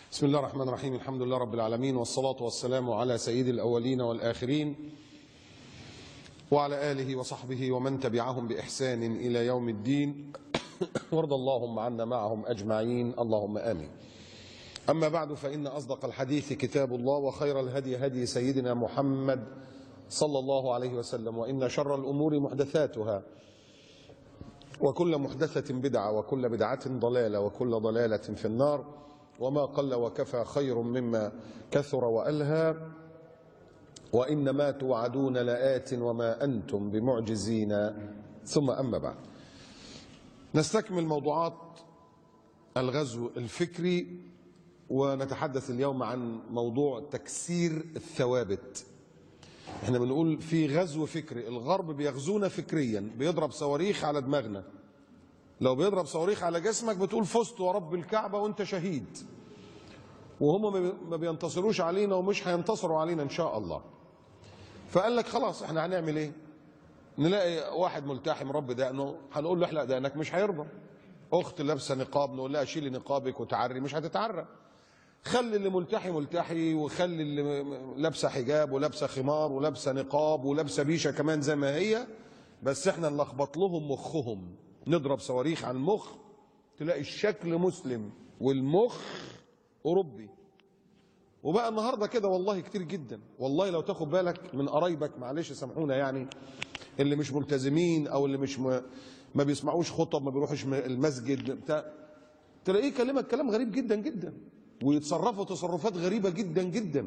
بسم الله الرحمن الرحيم. الحمد لله رب العالمين، والصلاة والسلام على سيد الأولين والآخرين وعلى آله وصحبه ومن تبعهم بإحسان إلى يوم الدين وارض اللهم عنا معهم أجمعين، اللهم آمين. أما بعد، فإن أصدق الحديث كتاب الله، وخير الهدي هدي سيدنا محمد صلى الله عليه وسلم، وإن شر الأمور محدثاتها، وكل محدثة بدعة، وكل بدعة ضلالة، وكل ضلالة في النار. وما قل وكفى خير مما كثر وألهى، وإنما توعدون لآت وما أنتم بمعجزين. ثم أما بعد، نستكمل موضوعات الغزو الفكري، ونتحدث اليوم عن موضوع تكسير الثوابت. احنا بنقول في غزو فكري، الغرب بيغزونا فكريا، بيضرب صواريخ على دماغنا. لو بيضرب صواريخ على جسمك بتقول فزت ورب الكعبة وانت شهيد، وهم ما بينتصروش علينا ومش هينتصروا علينا ان شاء الله. فقال لك خلاص احنا هنعمل ايه؟ نلاقي واحد ملتحي مربي دقنه، هنقول له احلق دقنك، مش هيرضى. اخت لابسه نقاب، نقول لها شيلي نقابك وتعري، مش هتتعرى. خلي اللي ملتحي ملتحي، وخلي اللي لابسه حجاب ولابسه خمار ولابسه نقاب ولابسه بيشه كمان زي ما هي، بس احنا نلخبط لهم مخهم، نضرب صواريخ على المخ، تلاقي الشكل مسلم والمخ اوروبي. وبقى النهارده كده والله كتير جدا، والله لو تاخد بالك من قرايبك، معلش سامحونا يعني، اللي مش ملتزمين او اللي مش ما بيسمعوش خطب، ما بيروحش المسجد بتاع، تلاقيه يكلمك كلام غريب جدا جدا، ويتصرفوا تصرفات غريبه جدا جدا،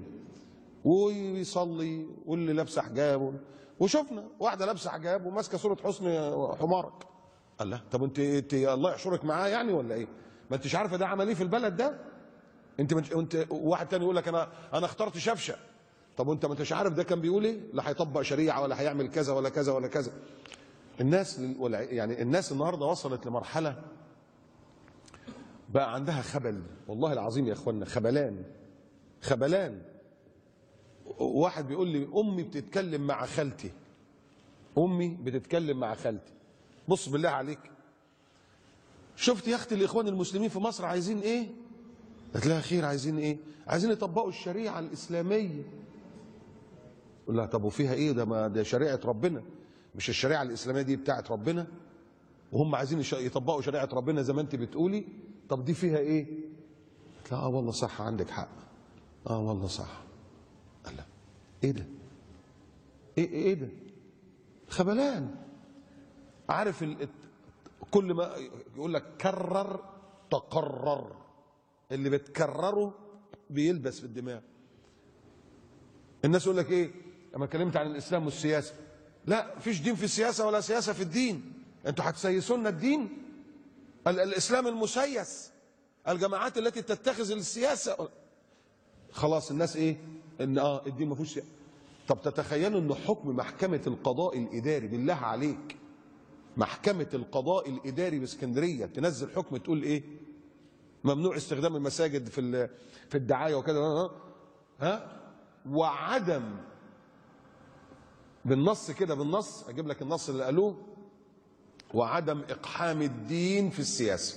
ويصلي واللي لابسه حجاب. وشفنا واحده لابسه حجاب وماسكه صوره حسني حمارك. قال لا طب انت الله يحشرك معاه يعني ولا ايه؟ ما انتش عارفه ده عمل ايه في البلد ده؟ انت واحد تاني يقول لك انا اخترت شفشه. طب وانت ما انتش عارف ده كان بيقول ايه؟ لا هيطبق شريعه ولا هيعمل كذا ولا كذا ولا كذا. الناس يعني الناس النهارده وصلت لمرحله بقى عندها خبل، والله العظيم يا اخوانا، خبلان. واحد بيقول لي امي بتتكلم مع خالتي، امي بتتكلم مع خالتي. بص بالله عليك، شفت يا اختي الاخوان المسلمين في مصر عايزين ايه؟ قلت لها خير، عايزين ايه؟ عايزين يطبقوا الشريعه الاسلاميه. قلت لها طب وفيها ايه؟ ده شريعه ربنا، مش الشريعه الاسلاميه دي بتاعت ربنا، وهم عايزين يطبقوا شريعه ربنا زي ما انت بتقولي. طب دي فيها ايه؟ قلت لها والله صح، عندك حق، والله صح. قال لا ايه ده؟ ايه ده؟ خبلان. عارف كل ما يقول لك كرر تقرر، اللي بتكرره بيلبس في الدماغ. الناس يقول لك ايه لما اتكلمت عن الاسلام والسياسه؟ لا فيش دين في السياسه ولا سياسه في الدين، انتوا هتسيسوا لنا الدين. الاسلام المسيس، الجماعات التي تتخذ السياسه. خلاص الناس ايه؟ ان الدين ما فيهوش. طب تتخيلوا ان حكم محكمه القضاء الاداري، بالله عليك، محكمه القضاء الاداري باسكندريه تنزل حكم تقول ايه؟ ممنوع استخدام المساجد في الدعايه وكده، وعدم، بالنص كده، بالنص اجيب لك النص اللي قالوه، وعدم اقحام الدين في السياسه.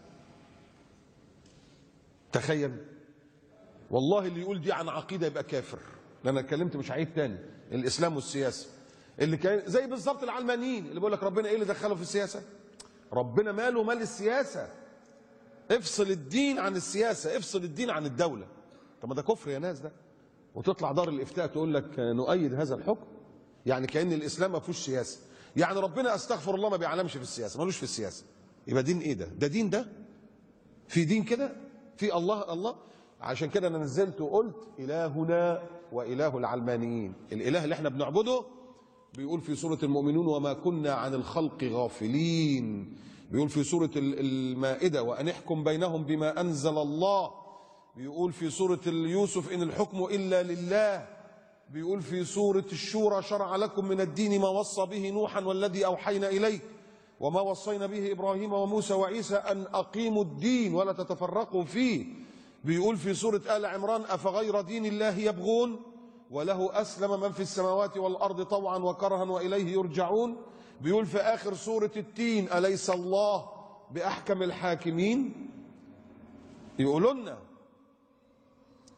تخيل، والله اللي يقول دي عن عقيده يبقى كافر، لان انا اتكلمت مش هعيد تاني. الاسلام والسياسه اللي كان زي بالظبط العلمانيين اللي بيقول لك ربنا ايه اللي دخله في السياسه؟ ربنا ماله مال السياسه؟ افصل الدين عن السياسه، افصل الدين عن الدوله. طب ما ده كفر يا ناس ده. وتطلع دار الافتاء تقول لك نؤيد هذا الحكم، يعني كأن الاسلام ما فيهوش سياسه، يعني ربنا استغفر الله ما بيعلمش في السياسه، مالوش في السياسه. يبقى دين ايه ده؟ ده دين ده؟ في دين كده؟ في الله. عشان كده انا نزلت وقلت الهنا واله العلمانيين، الاله اللي احنا بنعبده بيقول في سوره المؤمنون وما كنا عن الخلق غافلين، بيقول في سوره المائده وان احكم بينهم بما انزل الله، بيقول في سوره يوسف ان الحكم الا لله، بيقول في سوره الشورى شرع لكم من الدين ما وصى به نوحا والذي اوحينا اليك وما وصينا به ابراهيم وموسى وعيسى ان اقيموا الدين ولا تتفرقوا فيه. بيقول في سوره ال عمران افغير دين الله يبغون وله اسلم من في السماوات والارض طوعا وكرها واليه يرجعون. بيقول في اخر سوره التين اليس الله باحكم الحاكمين. يقولوا لنا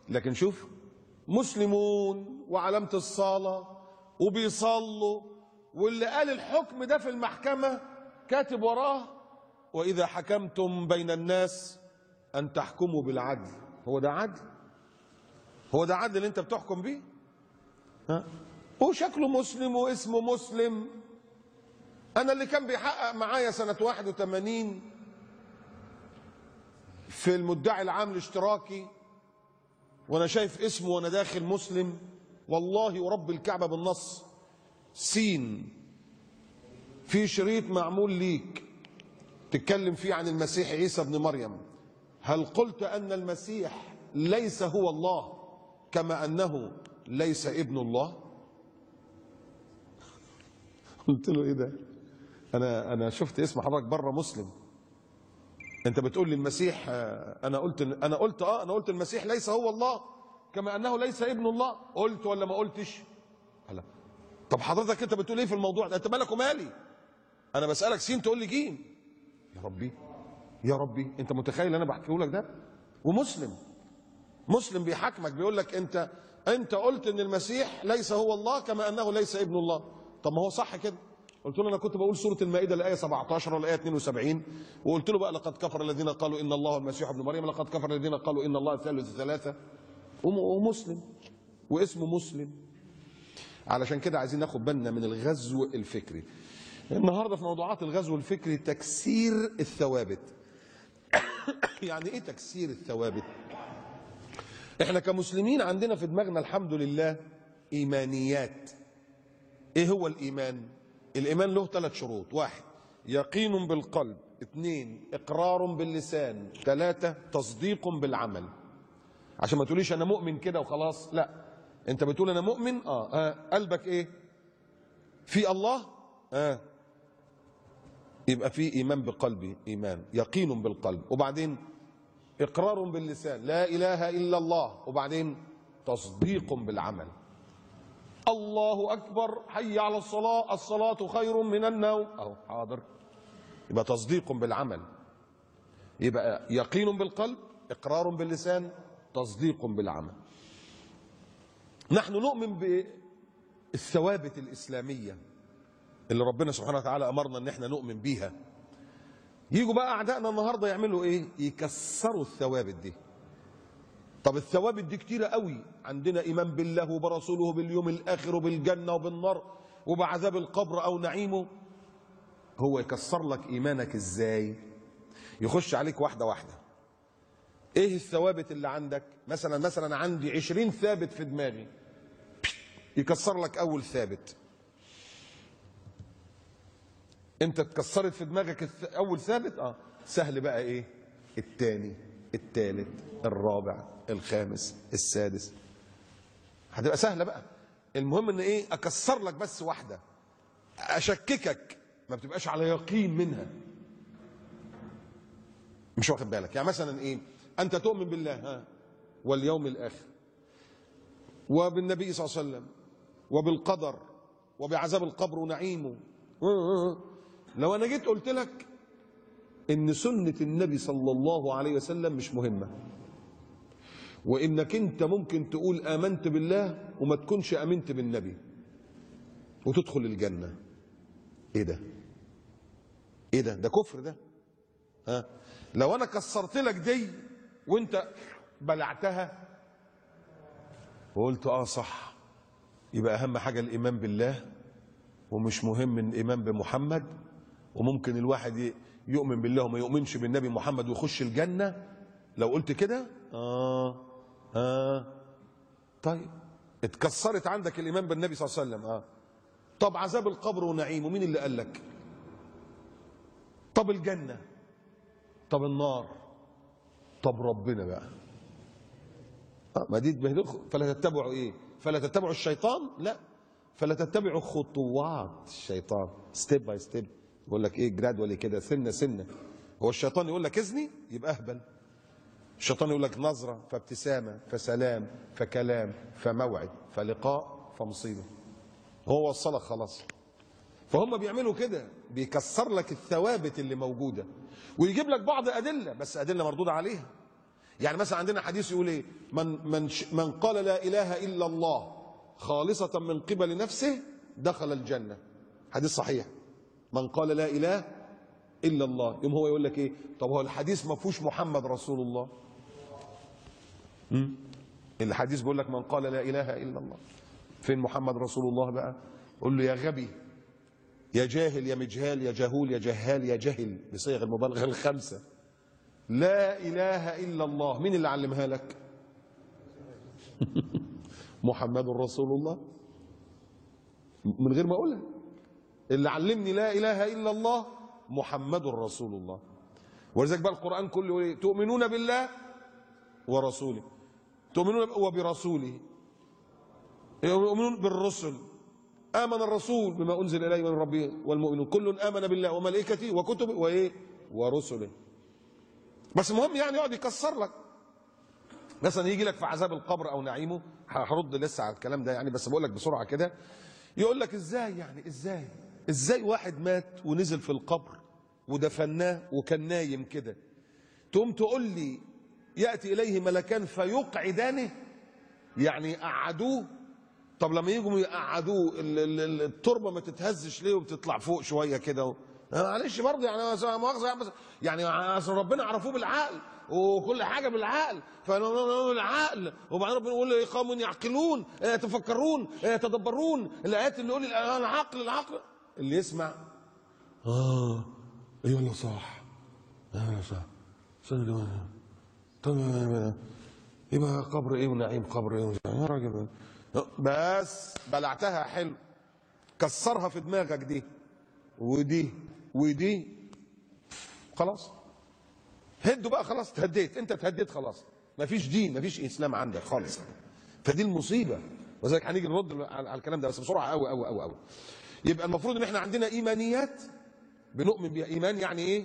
لكن شوف، مسلمون وعلامة الصلاة وبيصلوا، واللي قال الحكم ده في المحكمة كاتب وراه: وإذا حكمتم بين الناس أن تحكموا بالعدل. هو ده عدل؟ هو ده عدل اللي أنت بتحكم بيه؟ ها؟ وشكله مسلم واسمه مسلم. أنا اللي كان بيحقق معايا سنة 81 في المدعي العام الاشتراكي وأنا شايف اسمه وأنا داخل مسلم، والله ورب الكعبة بالنص: سين في شريط معمول ليك تتكلم فيه عن المسيح عيسى ابن مريم، هل قلت أن المسيح ليس هو الله كما أنه ليس ابن الله؟ قلت له ايه ده؟ انا شفت اسم حضرتك بره مسلم، انت بتقول لي المسيح، انا قلت المسيح ليس هو الله كما انه ليس ابن الله. قلت ولا ما قلتش؟ لا. طب حضرتك انت بتقول ايه في الموضوع ده؟ انت مالك ومالي؟ انا بسالك سين تقول لي جيم. يا ربي يا ربي، انت متخيل انا بحكيه لك ده؟ مسلم بيحاكمك بيقول لك انت قلت ان المسيح ليس هو الله كما انه ليس ابن الله. طب ما هو صح كده. قلت له انا كنت بقول سوره المائده الايه 17 والايه 72، وقلت له بقى: لقد كفر الذين قالوا ان الله المسيح ابن مريم، لقد كفر الذين قالوا ان الله ثالث ثلاثه. ومسلم واسمه مسلم. علشان كده عايزين ناخد بالنا من الغزو الفكري. النهارده في موضوعات الغزو الفكري تكسير الثوابت. يعني ايه تكسير الثوابت؟ احنا كمسلمين عندنا في دماغنا الحمد لله ايمانيات. ايه هو الايمان؟ الايمان له 3 شروط: 1 يقين بالقلب، 2 اقرار باللسان، 3 تصديق بالعمل. عشان ما تقوليش انا مؤمن كده وخلاص، لا، انت بتقول انا مؤمن. قلبك ايه؟ في الله، يبقى في ايمان بقلبي، ايمان يقين بالقلب، وبعدين اقرار باللسان لا اله الا الله، وبعدين تصديق بالعمل. الله اكبر، حي على الصلاه، الصلاه خير من النوم، اهو حاضر، يبقى تصديق بالعمل. يبقى يقين بالقلب، اقرار باللسان، تصديق بالعمل. نحن نؤمن بالثوابت الاسلاميه اللي ربنا سبحانه وتعالى امرنا ان احنا نؤمن بيها. يجوا بقى اعدائنا النهارده يعملوا ايه؟ يكسروا الثوابت دي. طب الثوابت دي كتيره قوي، عندنا ايمان بالله وبرسوله وباليوم الاخر وبالجنه وبالنار وبعذاب القبر او نعيمه. هو يكسر لك ايمانك ازاي؟ يخش عليك واحده واحده. ايه الثوابت اللي عندك؟ مثلا عندي 20 ثابت في دماغي، يكسر لك اول ثابت. انت اتكسرت في دماغك اول ثابت، سهل بقى ايه؟ الثاني، الثالث، الرابع، الخامس، السادس، هتبقى سهله بقى. المهم ان ايه؟ اكسر لك بس واحده، اشككك، ما بتبقاش على يقين منها، مش واخد بالك. يعني مثلا ايه؟ انت تؤمن بالله واليوم الاخر وبالنبي صلى الله عليه وسلم وبالقدر وبعذاب القبر ونعيمه. لو انا جيت قلت لك ان سنة النبي صلى الله عليه وسلم مش مهمة، وانك انت ممكن تقول امنت بالله وما تكونش امنت بالنبي وتدخل الجنة، ايه ده؟ ايه ده؟ ده كفر ده. لو انا كسرت لك دي وانت بلعتها وقلت صح، يبقى اهم حاجة الايمان بالله، ومش مهم الايمان بمحمد. وممكن الواحد يؤمن بالله وما يؤمنش بالنبي محمد ويخش الجنة لو قلت كده. طيب اتكسرت عندك الايمان بالنبي صلى الله عليه وسلم. طب عذاب القبر ونعيمه مين اللي قال لك؟ طب الجنة، طب النار، طب ربنا بقى. ما دي فلا تتبعوا ايه؟ فلا تتبعوا الشيطان، لا، فلا تتبعوا خطوات الشيطان، ستيب باي ستيب. يقول لك ايه؟ جرادولي كده، سنه سنه. هو الشيطان يقول لك اذني يبقى اهبل، الشيطان يقول لك نظره فابتسامه فسلام فكلام فموعد فلقاء فمصيبه، هو وصلك خلاص. فهم بيعملوا كده، بيكسر لك الثوابت اللي موجوده ويجيب لك بعض ادله، بس ادله مردود عليها. يعني مثلا عندنا حديث يقول ايه؟ من قال لا اله الا الله خالصة من قبل نفسه دخل الجنة. حديث صحيح. من قال لا اله الا الله، يوم هو يقول لك ايه؟ طب هو الحديث ما فيهوش محمد رسول الله؟ الحديث بيقول لك من قال لا اله الا الله، فين محمد رسول الله بقى؟ قول له يا غبي يا جاهل يا مجهال يا جهول يا جهال يا جهل بصيغ المبالغه الخمسه. لا اله الا الله مين اللي علمها لك؟ محمد رسول الله، من غير ما اقولها. اللي علمني لا اله الا الله محمد رسول الله. ولذلك بقى القران كله ايه؟ تؤمنون بالله ورسوله، تؤمنون وبرسوله، يؤمنون بالرسل. آمن الرسول بما أنزل إليه من ربه والمؤمنون كل آمن بالله وملائكته وكتبه وإيه؟ ورسله. بس المهم يعني يقعد يكسر لك، مثلا يجي لك في عذاب القبر أو نعيمه، هرد لسه على الكلام ده يعني، بس بقول لك بسرعة كده. يقول لك إزاي يعني إزاي واحد مات ونزل في القبر ودفناه وكان نايم كده، تقوم تقول لي يأتي إليه ملكان فيقعدانه، يعني قعدوه. طب لما يجوا يقعدوه التربه ما تتهزش ليه وبتطلع فوق شويه كده؟ معلش برضه يعني مؤاخذه يعني اصل ربنا عرفوه بالعقل وكل حاجه بالعقل، فالعقل وبعدين ربنا يقول له قوم يعقلون يتفكرون يتدبرون، الايات اللي يقول العقل اللي يسمع ايوه والله صح، ايوه صح، طب يبقى قبر ايه ونعيم قبر ايه يا راجل، بس بلعتها حلو، كسرها في دماغك دي ودي ودي، خلاص هدوا بقى، خلاص تهديت، انت تهديت خلاص، مفيش دين مفيش اسلام عندك خالص. فدي المصيبه، وذلك هنيجي نرد على الكلام ده بس بسرعه قوي قوي قوي قوي. يبقى المفروض ان احنا عندنا ايمانيات بنؤمن بها. ايمان يعني ايه؟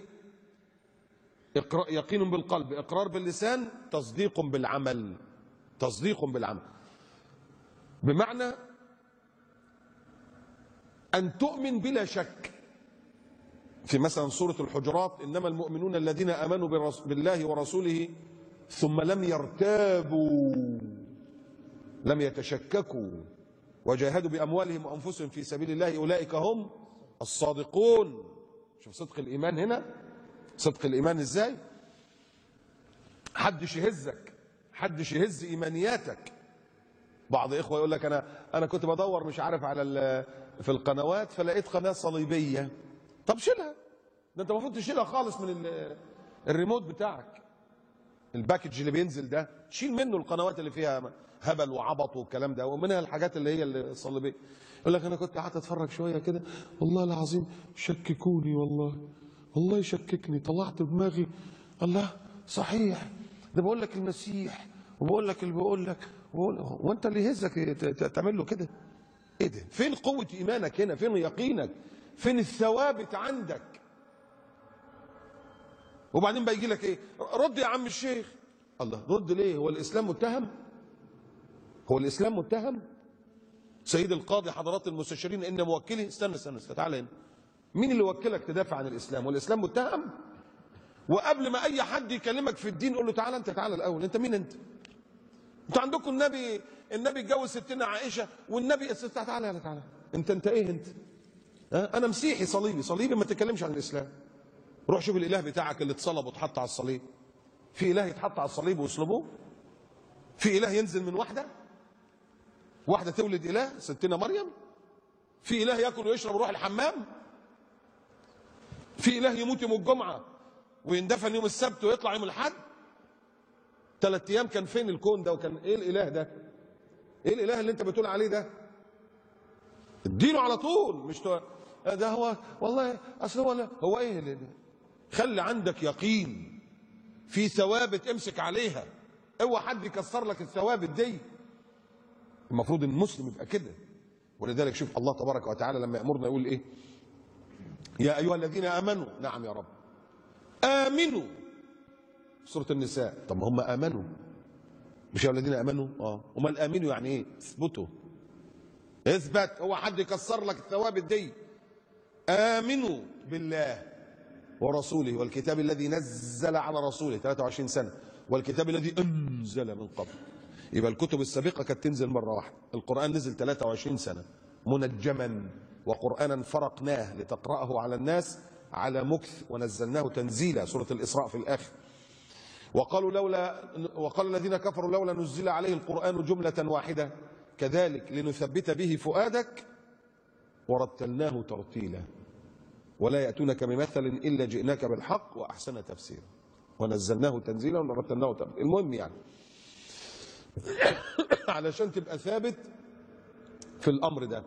يقين بالقلب، اقرار باللسان، تصديق بالعمل. تصديق بالعمل بمعنى أن تؤمن بلا شك. في مثلا سورة الحجرات إنما المؤمنون الذين آمنوا بالله ورسوله ثم لم يرتابوا لم يتشككوا وجاهدوا بأموالهم وأنفسهم في سبيل الله أولئك هم الصادقون. شوف صدق الإيمان هنا، صدق الإيمان إزاي؟ حدش يهزك، حدش يهز إيمانياتك. بعض إخوة يقول لك أنا كنت بدور مش عارف على في القنوات فلقيت قناة صليبية. طب شيلها، ده أنت المفروض تشيلها خالص من الريموت بتاعك. الباكج اللي بينزل ده شيل منه القنوات اللي فيها هبل وعبط والكلام ده، ومنها الحاجات اللي هي الصليبية. يقول لك أنا كنت قاعد أتفرج شوية كده، والله العظيم شككوني، والله يشككني، طلعت دماغي الله صحيح، ده بقول لك المسيح وبقول لك اللي بقول لك، وانت اللي يهزك تعمل له كده؟ ايه ده؟ فين قوة ايمانك هنا؟ فين يقينك؟ فين الثوابت عندك؟ وبعدين بقى يجي لك ايه؟ رد يا عم الشيخ. الله رد ليه؟ هو الاسلام متهم؟ هو الاسلام متهم؟ سيد القاضي حضرات المستشارين ان موكلي، استنى تعالى هنا. مين اللي وكلك تدافع عن الاسلام؟ والاسلام متهم؟ وقبل ما اي حد يكلمك في الدين قول له تعالى انت، تعالى الاول، انت مين انت؟ انتوا عندكم النبي اتجوز ستنا عائشه، والنبي تعالى انت ايه انت؟ انا مسيحي صليبي ما تتكلمش عن الاسلام. روح شوف الاله بتاعك اللي اتصلب واتحط على الصليب. في اله يتحط على الصليب ويصلبوه؟ في اله ينزل من واحده تولد اله ستنا مريم؟ في اله ياكل ويشرب ويروح الحمام؟ في اله يموت يوم الجمعه ويندفن يوم السبت ويطلع يوم الاحد؟ 3 ايام كان فين الكون ده؟ وكان ايه الاله ده؟ ايه الاله اللي انت بتقول عليه ده؟ اديله على طول، مش ده هو والله اصل هو ايه اللي خلي عندك يقين في ثوابت امسك عليها، اوعى حد يكسر لك الثوابت دي. المفروض ان المسلم يبقى كده. ولذلك شوف الله تبارك وتعالى لما يامرنا يقول ايه؟ يا ايها الذين امنوا، نعم يا رب، امنوا. سورة النساء. طب ما هم امنوا، مش يا الذين امنوا؟ امال امنوا يعني ايه؟ اثبتوا، اثبت، هو حد يكسر لك الثوابت دي. امنوا بالله ورسوله والكتاب الذي نزل على رسوله 23 سنة والكتاب الذي أنزل من قبل. يبقى الكتب السابقة كانت تنزل مرة واحدة، القرآن نزل 23 سنة منجما، وقرآنا فرقناه لتقرأه على الناس على مكث ونزلناه تنزيلا، سورة الإسراء في الآخر. وقال الذين كفروا لولا نزل عليه القرآن جملة واحدة كذلك لنثبت به فؤادك ورتلناه ترتيلا ولا يأتونك بمثل إلا جئناك بالحق وأحسن تفسيرا ونزلناه تنزيلا ورتلناه ترتيلا. المهم يعني علشان تبقى ثابت في الأمر ده،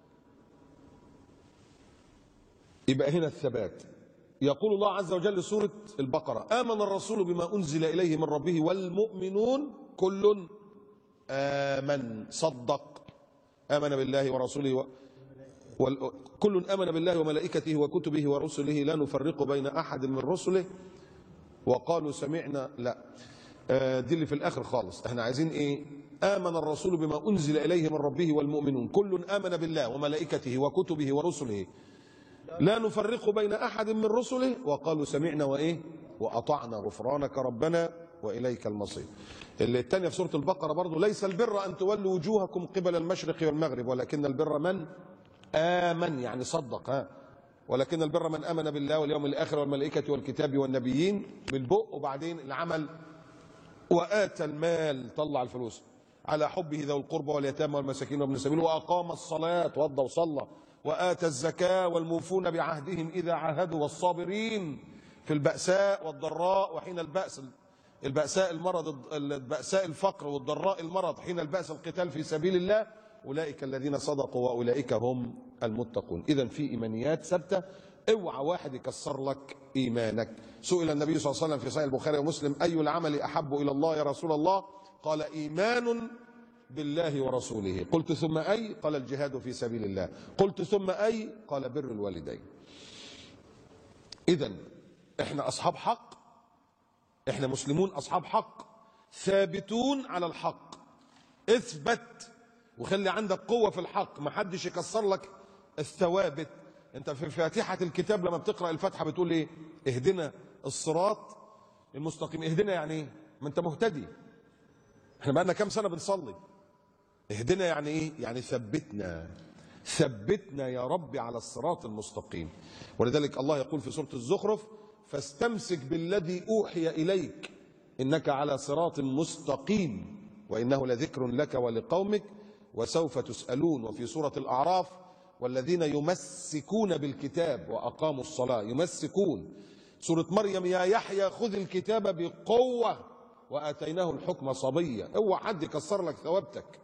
يبقى هنا الثبات. يقول الله عز وجل سورة البقرة: آمن الرسول بما أنزل إليه من ربه والمؤمنون كل آمن صدق آمن بالله ورسوله كل آمن بالله وملائكته وكتبه ورسله لا نفرق بين أحد من رسله وقالوا سمعنا. لا، دي اللي في الآخر خالص. احنا عايزين ايه؟ آمن الرسول بما أنزل إليه من ربه والمؤمنون كل آمن بالله وملائكته وكتبه ورسله لا نفرق بين أحد من رسله وقالوا سمعنا وإيه؟ وأطعنا غفرانك ربنا وإليك المصير. اللي الثانية في سورة البقرة برضو: ليس البر أن تولوا وجوهكم قبل المشرق والمغرب ولكن البر من آمن، يعني صدق، ولكن البر من آمن بالله واليوم الآخر والملائكة والكتاب والنبيين بالبق، وبعدين العمل: وآتى المال، طلع الفلوس، على حبه ذوي القربى واليتامى والمساكين وابن السبيل وأقام الصلاة، توضى وصلى، وآتى الزكاة والموفون بعهدهم إذا عاهدوا والصابرين في البأساء والضراء وحين البأس، البأساء المرض، البأساء الفقر، والضراء المرض، حين البأس القتال في سبيل الله، أولئك الذين صدقوا وأولئك هم المتقون. إذن في إيمانيات ثابتة، اوعى واحد يكسر لك إيمانك. سئل النبي صلى الله عليه وسلم في صحيح البخاري ومسلم: أي العمل أحب إلى الله يا رسول الله؟ قال: إيمان بالله ورسوله. قلت: ثم أي؟ قال: الجهاد في سبيل الله. قلت: ثم أي؟ قال: بر الوالدين. إذن احنا أصحاب حق، احنا مسلمون أصحاب حق، ثابتون على الحق. اثبت وخلي عندك قوة في الحق، ما حدش يكسر لك الثوابت. انت في فاتحة الكتاب لما بتقرأ الفاتحة بتقول ايه؟ اهدنا الصراط المستقيم. اهدنا يعني ايه؟ ما انت مهتدي. احنا بقالنا كام سنة بنصلي. اهدنا يعني ايه؟ يعني ثبتنا، ثبتنا يا رب على الصراط المستقيم. ولذلك الله يقول في سورة الزخرف: فاستمسك بالذي أوحي إليك إنك على صراط مستقيم وإنه لذكر لك ولقومك وسوف تسألون. وفي سورة الأعراف: والذين يمسكون بالكتاب وأقاموا الصلاة، يمسكون. سورة مريم: يا يحيى خذ الكتاب بقوة وآتيناه الحكم صبيا. اوعى حد يكسر لك ثوابتك،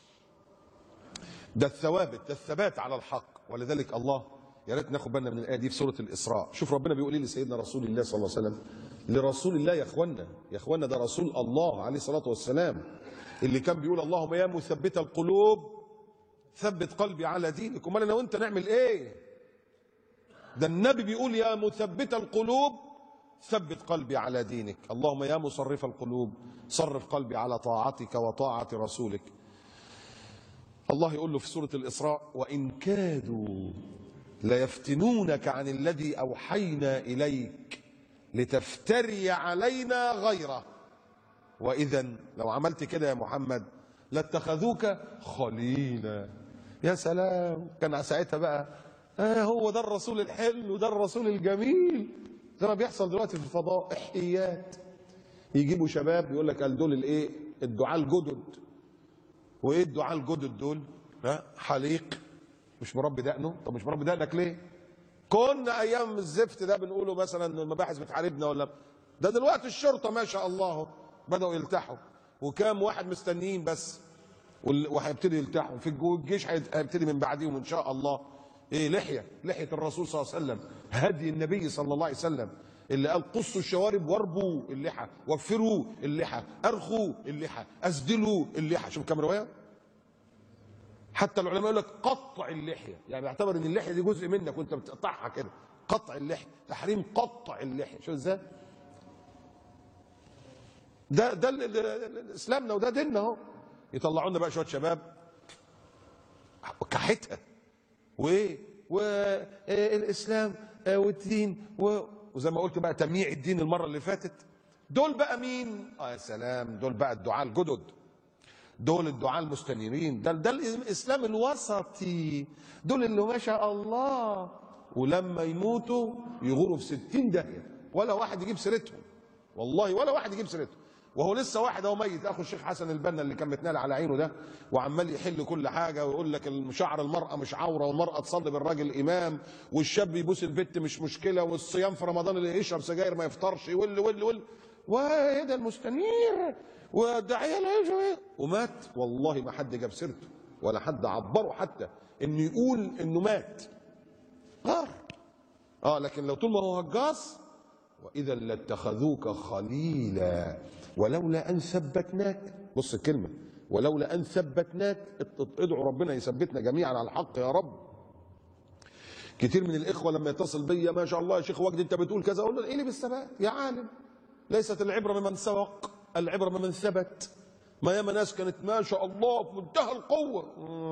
ده الثوابت، ده الثبات على الحق. ولذلك الله، يا ريت ناخد بالنا من الآية دي في سورة الإسراء. شوف ربنا بيقول ايه لسيدنا رسول الله صلى الله عليه وسلم، لرسول الله يا اخوانا، يا اخوانا ده رسول الله عليه الصلاة والسلام، اللي كان بيقول: اللهم يا مثبت القلوب ثبت قلبي على دينك. امال انا وانت نعمل ايه؟ ده النبي بيقول: يا مثبت القلوب ثبت قلبي على دينك. اللهم يا مصرف القلوب صرف قلبي على طاعتك وطاعة رسولك. الله يقول له في سورة الإسراء: وإن كادوا ليفتنونك عن الذي أوحينا إليك لتفتري علينا غيره وإذا لو عملت كده يا محمد لاتخذوك خليلا. يا سلام، كان ساعتها بقى هو ده الرسول الحلو، ده الرسول الجميل، زي ما بيحصل دلوقتي في الفضاء احقيات. يجيبوا شباب يقول لك: قال دول الايه؟ الدعاة الجدد. وايه الدعاة الجدد دول؟ حليق مش مربي دقنه. طب مش مربي دقنك ليه؟ كنا ايام الزفت ده بنقوله مثلا المباحث بتحاربنا ولا ده، دلوقتي الشرطه ما شاء الله بداوا يلتحوا، وكام واحد مستنيين بس وهيبتدي يلتحوا في الجيش، هيبتدي من بعديهم ان شاء الله. ايه؟ لحيه الرسول صلى الله عليه وسلم، هدي النبي صلى الله عليه وسلم، اللي قال: قصوا الشوارب واربوا اللحى، وفروا اللحى، ارخوا اللحى، اسدلوا اللحى. شوف كم روايه. حتى العلماء يقول لك: قطع اللحيه، يعني بيعتبر ان اللحيه دي جزء منك وانت بتقطعها كده. قطع اللحيه، تحريم قطع اللحيه. شوف ازاي؟ ده اسلامنا وده ديننا اهو. يطلعوا لنا بقى شويه شباب كحتها وايه والاسلام والدين وزي ما قلت بقى تمييع الدين المره اللي فاتت. دول بقى مين؟ يا سلام، دول بقى الدعاة الجدد، دول الدعاة المستنيرين، ده الاسلام الوسطي، دول اللي ما شاء الله ولما يموتوا يغوروا في 60 داهيه، ولا واحد يجيب سيرتهم، والله ولا واحد يجيب سيرتهم. وهو لسه واحد اهو ميت، اخو الشيخ حسن البنا اللي كان متنال على عينه ده، وعمال يحل كل حاجه ويقول لك شعر المراه مش عوره، والمراه تصلي بالراجل امام، والشاب يبوس البت مش مشكله، والصيام في رمضان اللي يشرب سجاير ما يفطرش، ول وايه ده المستنير والداعيه لا يجوز، ومات. والله ما حد جاب سيرته ولا حد عبره حتى انه يقول انه مات. غار. لكن لو طول ما هو هجاص، واذا لاتخذوك خليلا ولولا ان ثبتناك. بص الكلمه، ولولا ان ثبتناك. ادعوا ربنا يثبتنا جميعا على الحق يا رب. كتير من الاخوه لما يتصل بيا، ما شاء الله يا شيخ وجدي انت بتقول كذا، اقول له ايه اللي بالثبات يا عالم؟ ليست العبره بمن سبق، العبره بمن ثبت. ما ياما ناس كانت ما شاء الله في منتهى القوه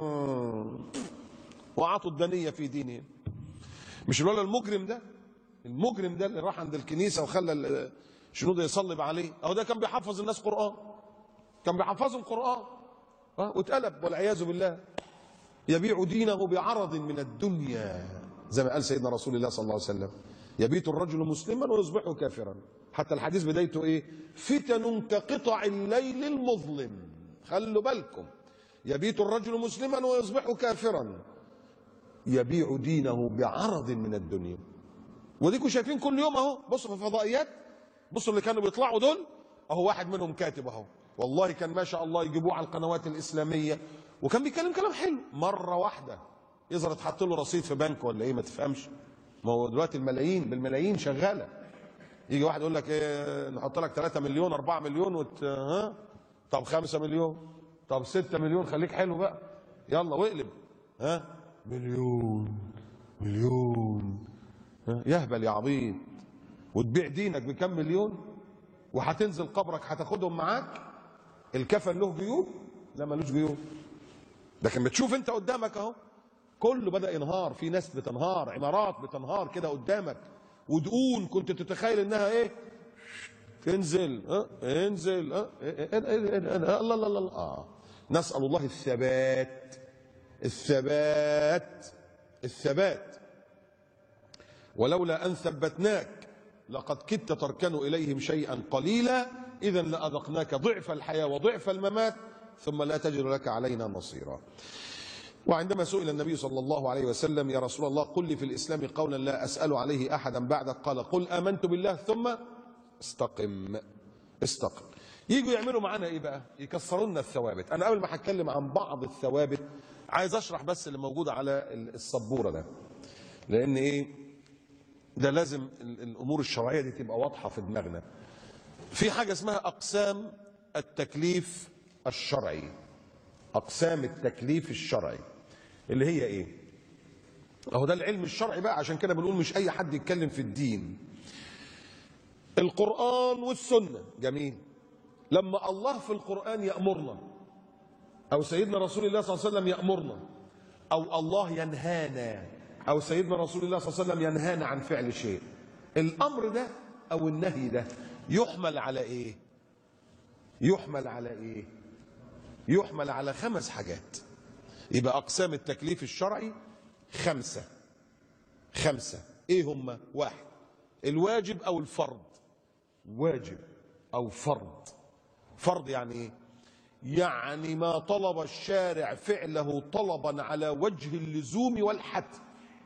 وعطوا الدنيه في دينهم. مش لولا المجرم ده اللي راح عند الكنيسه وخلى الشنود يصلب عليه، اهو ده كان بيحفظ الناس قران، كان بيحفظهم قران، واتقلب والعياذ بالله. يبيع دينه بعرض من الدنيا، زي ما قال سيدنا رسول الله صلى الله عليه وسلم: يبيت الرجل مسلما ويصبح كافرا. حتى الحديث بدايته ايه؟ فتن كقطع الليل المظلم. خلوا بالكم، يبيت الرجل مسلما ويصبح كافرا، يبيع دينه بعرض من الدنيا. وديكوا شايفين كل يوم اهو، بصوا في الفضائيات، بصوا اللي كانوا بيطلعوا دول، اهو واحد منهم كاتب اهو، والله كان ما شاء الله يجيبوه على القنوات الاسلاميه، وكان بيتكلم كلام حلو. مره واحده يظهر اتحط له رصيد في بنك ولا ايه، ما تفهمش. ما هو دلوقتي الملايين بالملايين شغاله. يجي واحد يقول لك ايه، نحط لك 3 مليون 4 مليون طب 5 مليون، طب 6 مليون، خليك حلو بقى، يلا واقلب. مليون يهبل يا عبيط. وتبيع دينك بكم مليون، وهتنزل قبرك هتاخدهم معاك. الكفن له جيوب؟ لا ملوش جيوب. لكن بتشوف انت قدامك اهو كله بدأ ينهار، في ناس بتنهار، عمارات بتنهار كده قدامك، ودقون كنت تتخيل انها ايه، تنزل انزل الله الله الله. نسأل الله الثبات. ولولا أن ثبتناك لقد كدت تركن إليهم شيئا قليلا إذا لأذقناك ضعف الحياة وضعف الممات ثم لا تجد لك علينا نصيرا. وعندما سئل النبي صلى الله عليه وسلم: يا رسول الله قل لي في الإسلام قولا لا أسأل عليه أحدا بعدك، قال: قل آمنت بالله ثم استقم. يجوا يعملوا معانا ايه بقى؟ يكسروا لنا الثوابت. انا قبل ما هتكلم عن بعض الثوابت عايز اشرح بس اللي موجود على السبوره ده، لان ايه ده لازم الامور الشرعيه دي تبقى واضحه في دماغنا. في حاجه اسمها اقسام التكليف الشرعي. اقسام التكليف الشرعي اللي هي ايه؟ اهو ده العلم الشرعي بقى، عشان كده بنقول مش اي حد يتكلم في الدين. القرآن والسنة جميل. لما الله في القرآن يأمرنا، أو سيدنا رسول الله صلى الله عليه وسلم يأمرنا، أو الله ينهانا، أو سيدنا رسول الله صلى الله عليه وسلم ينهانا عن فعل شيء، الأمر ده أو النهي ده يحمل على إيه؟ يحمل على 5 حاجات. يبقى أقسام التكليف الشرعي 5. إيه هم؟ 1 الواجب أو الفرض. واجب أو فرض. فرض يعني إيه؟ يعني ما طلب الشارع فعله طلبا على وجه اللزوم والحتم.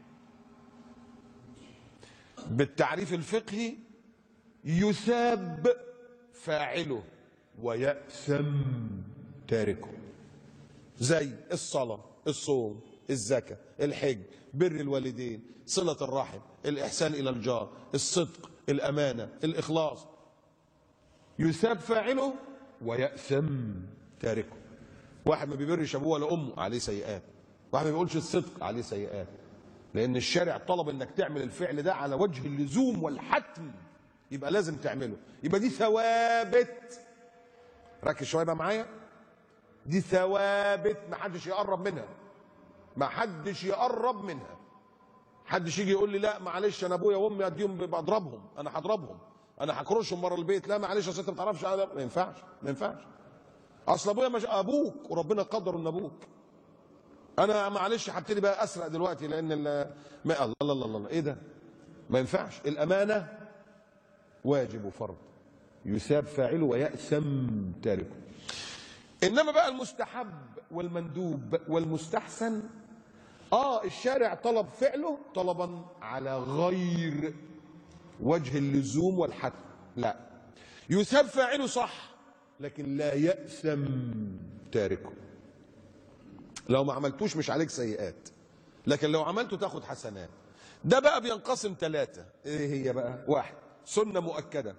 بالتعريف الفقهي يثاب فاعله ويأثم تاركه. زي الصلاة، الصوم، الزكاة، الحج، بر الوالدين، صلة الرحم، الإحسان إلى الجار، الصدق، الأمانة، الإخلاص. يثاب فاعله ويأثم تاركه. واحد ما بيبرش أبوه ولا أمه عليه سيئات، واحد ما بيقولش الصدق عليه سيئات، لأن الشارع طلب إنك تعمل الفعل ده على وجه اللزوم والحتم، يبقى لازم تعمله. يبقى دي ثوابت. ركز شوية بقى معايا، دي ثوابت محدش يقرب منها، محدش يقرب منها. محدش يجي يقول لي لا معلش انا ابويا وامي اديهم بضربهم، انا هضربهم، انا هكرشهم بره البيت، لا معلش اصل انت ما تعرفش، ما ينفعش ما ينفعش. اصل ابويا مش ابوك وربنا قدر ان ابوك. انا معلش هبتدي بقى اسرق دلوقتي لان ما الله الله الله ايه ده؟ ما ينفعش. الامانه واجب وفرض، يثاب فاعله ويأثم تاركه. انما بقى المستحب والمندوب والمستحسن، الشارع طلب فعله طلبا على غير وجه اللزوم والحتم، لا، يثاب فاعله صح لكن لا يأثم تاركه. لو ما عملتوش مش عليك سيئات، لكن لو عملته تاخد حسنات. ده بقى بينقسم 3. ايه هي بقى؟ 1 سنة مؤكدة،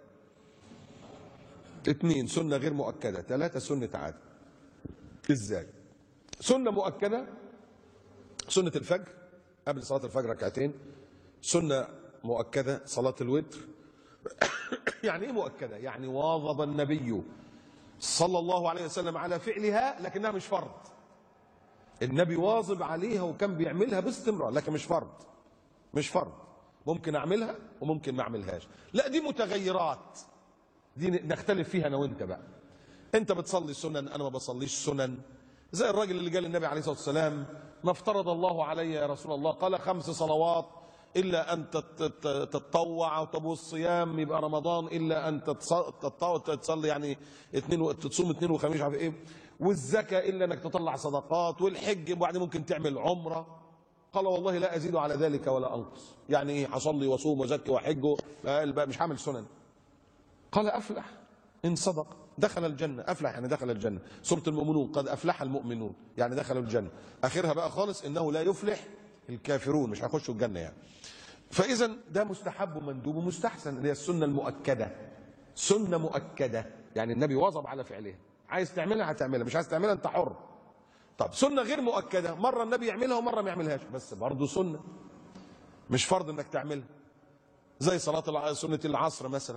2 سنة غير مؤكدة، 3 سنة عادة. ازاي؟ سنة مؤكدة سنة الفجر، قبل صلاة الفجر ركعتين. سنة مؤكدة صلاة الوتر. يعني ايه مؤكدة؟ يعني واظب النبي صلى الله عليه وسلم على فعلها لكنها مش فرض. النبي واظب عليها وكان بيعملها باستمرار لكن مش فرض. مش فرض، ممكن اعملها وممكن ما اعملهاش. لا دي متغيرات، دي نختلف فيها انا وانت بقى. انت بتصلي سنن، انا ما بصليش سنن. زي الراجل اللي قال للنبي عليه الصلاه والسلام: ما افترض الله علي يا رسول الله؟ قال 5 صلوات الا ان تتطوع. طب والصيام يبقى رمضان الا ان تصلي يعني تصوم 2 وخميس، عارف ايه، والزكاه الا انك تطلع صدقات، والحج وبعدين ممكن تعمل عمره. قال والله لا ازيد على ذلك ولا انقص. يعني ايه؟ هصلي واصوم وزكي واحج مش هعمل سنن. قال افلح ان صدق دخل الجنه. افلح يعني دخل الجنه. سوره المؤمنون: قد افلح المؤمنون، يعني دخلوا الجنه. اخرها بقى خالص: انه لا يفلح الكافرون، مش هيخشوا الجنه يعني. فاذا ده مستحب ومندوب ومستحسن، اللي هي السنه المؤكده. سنه مؤكده يعني النبي واظب على فعلها، عايز تعملها هتعملها، مش عايز تعملها انت حر. طب سنه غير مؤكده، مره النبي يعملها ومره ما يعملهاش، بس برضه سنه مش فرض انك تعملها. زي سنه العصر مثلا،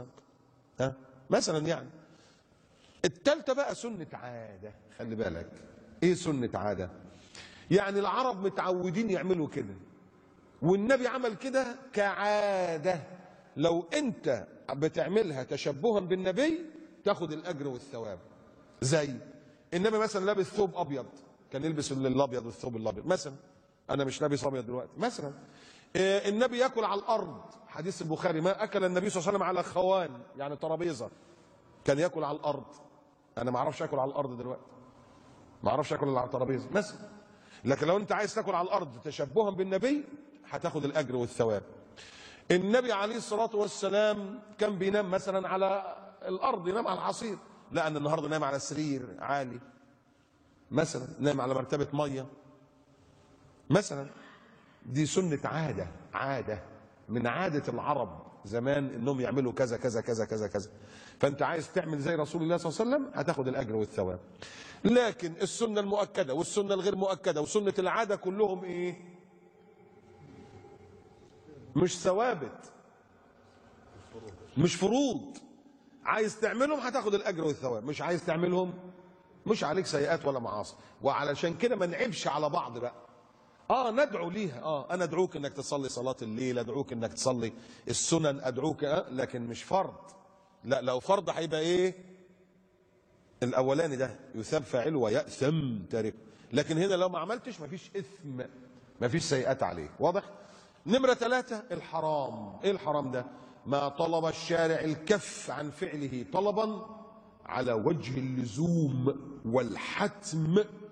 مثلا يعني. الثالثه بقى سنه عاده. خلي بالك، ايه سنه عاده؟ يعني العرب متعودين يعملوا كده والنبي عمل كده كعاده. لو انت بتعملها تشبها بالنبي تاخد الاجر والثواب. زي النبي مثلا لابس ثوب ابيض، كان يلبس الابيض والثوب الابيض مثلا. انا مش لابس ابيض دلوقتي مثلا. النبي ياكل على الارض، حديث البخاري: ما اكل النبي صلى الله عليه وسلم على خوان، يعني ترابيزه، كان ياكل على الارض. انا ما اعرفش اكل على الارض دلوقتي، ما اعرفش اكل على الترابيزه مثلا. لكن لو انت عايز تاكل على الارض تشبها بالنبي هتاخد الاجر والثواب. النبي عليه الصلاه والسلام كان بينام مثلا على الارض، ينام على الحصير. لا انا النهارده نام على سرير عالي مثلا، نام على مرتبه ميه مثلا. دي سنه عاده، عاده من عاده العرب زمان انهم يعملوا كذا كذا كذا كذا كذا. فانت عايز تعمل زي رسول الله صلى الله عليه وسلم هتاخد الاجر والثواب. لكن السنه المؤكده والسنه الغير مؤكده وسنه العاده كلهم ايه؟ مش ثوابت، مش فروض. عايز تعملهم هتاخد الاجر والثواب، مش عايز تعملهم مش عليك سيئات ولا معاصي. وعلشان كده ما نعيبش على بعض بقى. ندعو ليها، انا ادعوك انك تصلي صلاه الليل، ادعوك انك تصلي السنن، ادعوك لكن مش فرض. لا لو فرض هيبقى ايه؟ الاولاني ده يثاب فاعله ويأثم تاركه. لكن هنا لو ما عملتش مفيش اثم، مفيش سيئات عليه. واضح؟ نمرة 3 الحرام. ايه الحرام ده؟ ما طلب الشارع الكف عن فعله طلبا على وجه اللزوم والحتم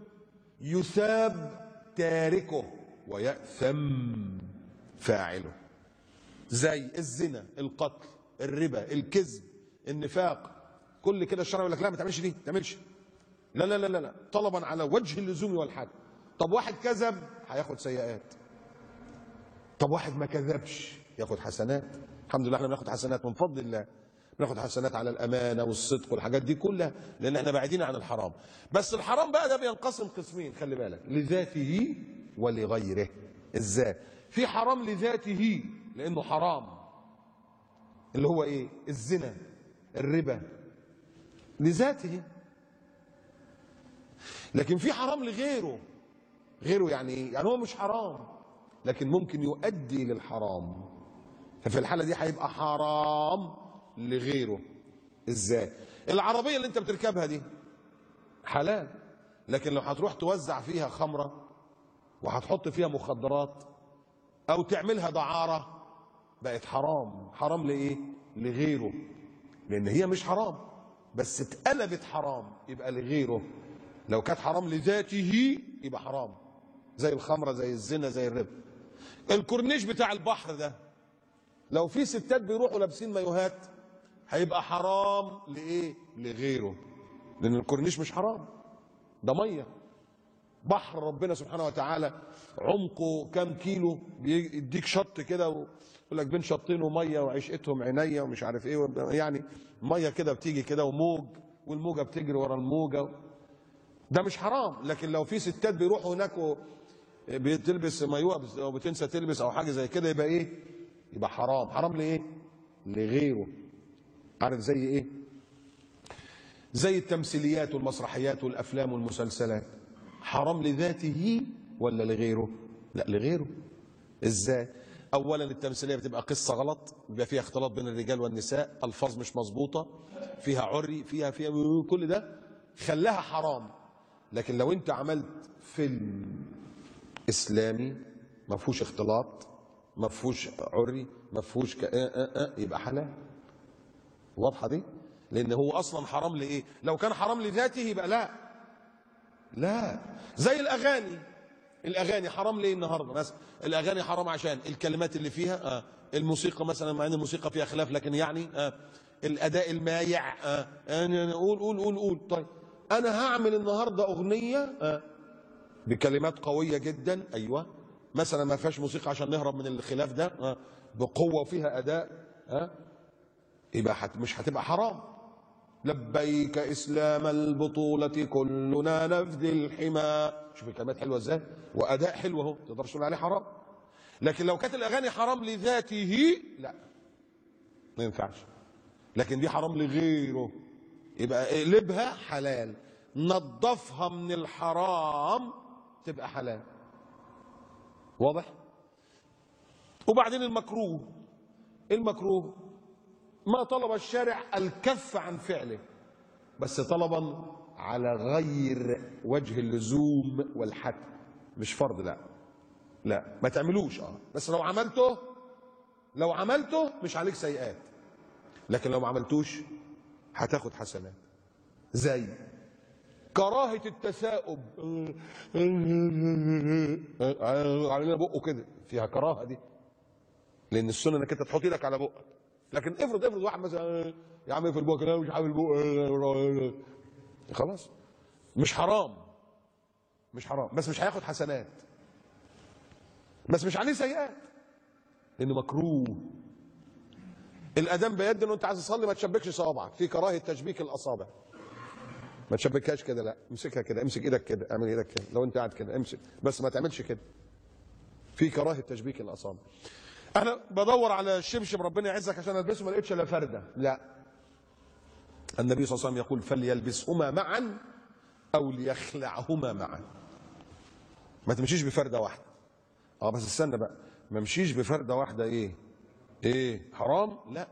يثاب تاركه ويأثم فاعله. زي الزنا، القتل، الربا، الكذب، النفاق، كل كده الشرع يقول لك لا ما تعملش دي، ما تعملش. لا لا لا لا، طلبا على وجه اللزوم والحتم. طب واحد كذب هياخد سيئات، طب واحد ما كذبش ياخد حسنات. الحمد لله احنا بناخد حسنات من فضل الله، بناخد حسنات على الامانه والصدق والحاجات دي كلها لان احنا بعيدين عن الحرام. بس الحرام بقى ده بينقسم قسمين، خلي بالك: لذاته ولغيره. ازاي؟ في حرام لذاته لانه حرام، اللي هو ايه؟ الزنا، الربا، لذاته. لكن في حرام لغيره. غيره يعني ايه؟ يعني هو مش حرام لكن ممكن يؤدي للحرام، ففي الحاله دي هيبقى حرام لغيره. ازاي؟ العربيه اللي انت بتركبها دي حلال، لكن لو هتروح توزع فيها خمره وهتحط فيها مخدرات او تعملها دعاره بقت حرام. حرام لايه؟ لغيره، لان هي مش حرام بس اتقلبت حرام يبقى لغيره. لو كانت حرام لذاته يبقى حرام، زي الخمره زي الزنا زي الربا. الكورنيش بتاع البحر ده لو في ستات بيروحوا لابسين مايوهات هيبقى حرام لايه؟ لغيره، لان الكورنيش مش حرام، ده ميه بحر ربنا سبحانه وتعالى عمقه كام كيلو، بيديك شط كده ويقول لك بين شطين وميه وعشقتهم عينيا ومش عارف ايه، يعني ميه كده بتيجي كده وموج والموجه بتجري ورا الموجه، ده مش حرام. لكن لو في ستات بيروحوا هناك بتلبس مايوه او بتنسى تلبس او حاجه زي كده يبقى ايه؟ يبقى حرام. حرام لايه؟ لغيره. عارف زي ايه؟ زي التمثيليات والمسرحيات والافلام والمسلسلات، حرام لذاته ولا لغيره؟ لا لغيره. ازاي؟ اولا التمثيليه بتبقى قصه غلط، بيبقى فيها اختلاط بين الرجال والنساء، الفاظ مش مظبوطه، فيها عري، فيها كل ده خلاها حرام. لكن لو انت عملت فيلم اسلامي ما فيهوش اختلاط، ما فيهوش عري، ما فيهوش يبقى حلال. واضحه دي؟ لان هو اصلا حرام لايه؟ لو كان حرام لذاته يبقى لا. زي الاغاني، الاغاني حرام ليه النهارده مثلا؟ الاغاني حرام عشان الكلمات اللي فيها، الموسيقى مثلا، مع ان الموسيقى فيها خلاف لكن يعني الاداء المايع، قول قول قول قول. طيب انا هعمل النهارده اغنيه بكلمات قويه جدا، ايوه مثلا ما فيهاش موسيقى عشان نهرب من الخلاف ده، بقوه وفيها اداء، يبقى مش هتبقى حرام. لبيك اسلام البطوله كلنا نفدي الحمى. شوف الكلمات حلوه ازاي واداء حلو اهو، ما تقدرش تقول عليه حرام. لكن لو كانت الاغاني حرام لذاته لا ما ينفعش، لكن دي حرام لغيره يبقى اقلبها حلال، نظفها من الحرام تبقى حلال. واضح؟ وبعدين المكروه ما طلب الشارع الكف عن فعله، بس طلبا على غير وجه اللزوم والحتم، مش فرض. لا ما تعملوش، بس لو عملته مش عليك سيئات، لكن لو ما عملتوش هتاخد حسنات. زي كراهة التثاؤب، علينا بقه كده فيها كراهة دي، لأن السنة انك انت تحط ايدك على بقك. لكن افرض واحد مثلا يا عم اقفل بقك، انا مش عامل بق، خلاص مش حرام بس مش هياخد حسنات، بس مش عليه سيئات لانه مكروه. الاذان بيد انه انت عايز تصلي ما تشبكش صوابعك، في كراهه تشبيك الاصابع، ما تشبكهاش كده، لا امسكها كده، امسك ايدك كده، اعمل ايدك كده لو انت قاعد كده امسك، بس ما تعملش كده، في كراهه تشبيك الاصابع. انا بدور على الشبشب ربنا يعزك عشان البسه، ما لقيتش الا فرده، لا النبي صلى الله عليه وسلم يقول فليلبسهما معا او ليخلعهما معا. ما تمشيش بفرده واحده، بس استنى بقى، ما امشيش بفرده واحده ايه حرام؟ لا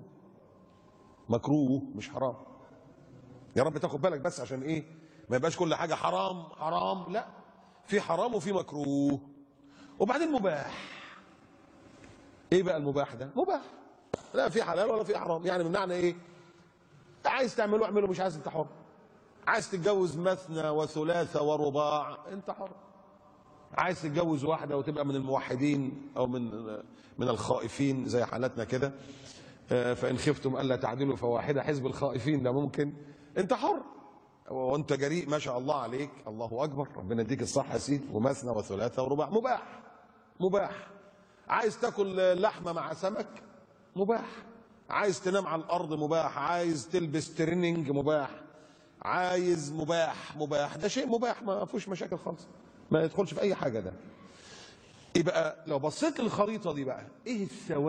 مكروه مش حرام. يا رب تاخد بالك بس عشان ايه ما يبقاش كل حاجه حرام، لا في حرام وفي مكروه. وبعدين مباح. ايه بقى المباح ده؟ مباح، لا في حلال ولا في حرام. يعني بمعنى ايه؟ عايز تعمله اعمله، مش عايز انت حر. عايز تتجوز مثنى وثلاثة ورباع انت حر. عايز تتجوز واحدة وتبقى من الموحدين او من الخائفين زي حالتنا كده، فإن خفتم ألا تعدلوا فواحدة، حزب الخائفين ده ممكن، انت حر وانت جريء ما شاء الله عليك، الله اكبر، ربنا يديك الصحة يا سيدي، ومثنى وثلاثة ورباع مباح. عايز تاكل لحمة مع سمك مباح، عايز تنام على الارض مباح، عايز تلبس تريننج مباح، عايز مباح، ده شيء مباح ما فيهوش مشاكل خالص، ما يدخلش في اي حاجه ده. يبقى لو بصيت للخريطه دي بقى ايه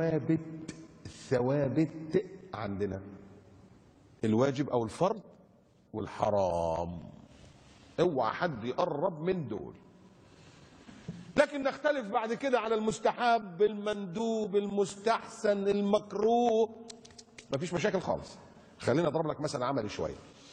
الثوابت عندنا؟ الواجب او الفرض والحرام، اوعى حد يقرب من دول. لكن نختلف بعد كده على المستحب، المندوب، المستحسن، المكروه، مفيش مشاكل خالص. خلينا اضرب لك مثلا عملي شويه.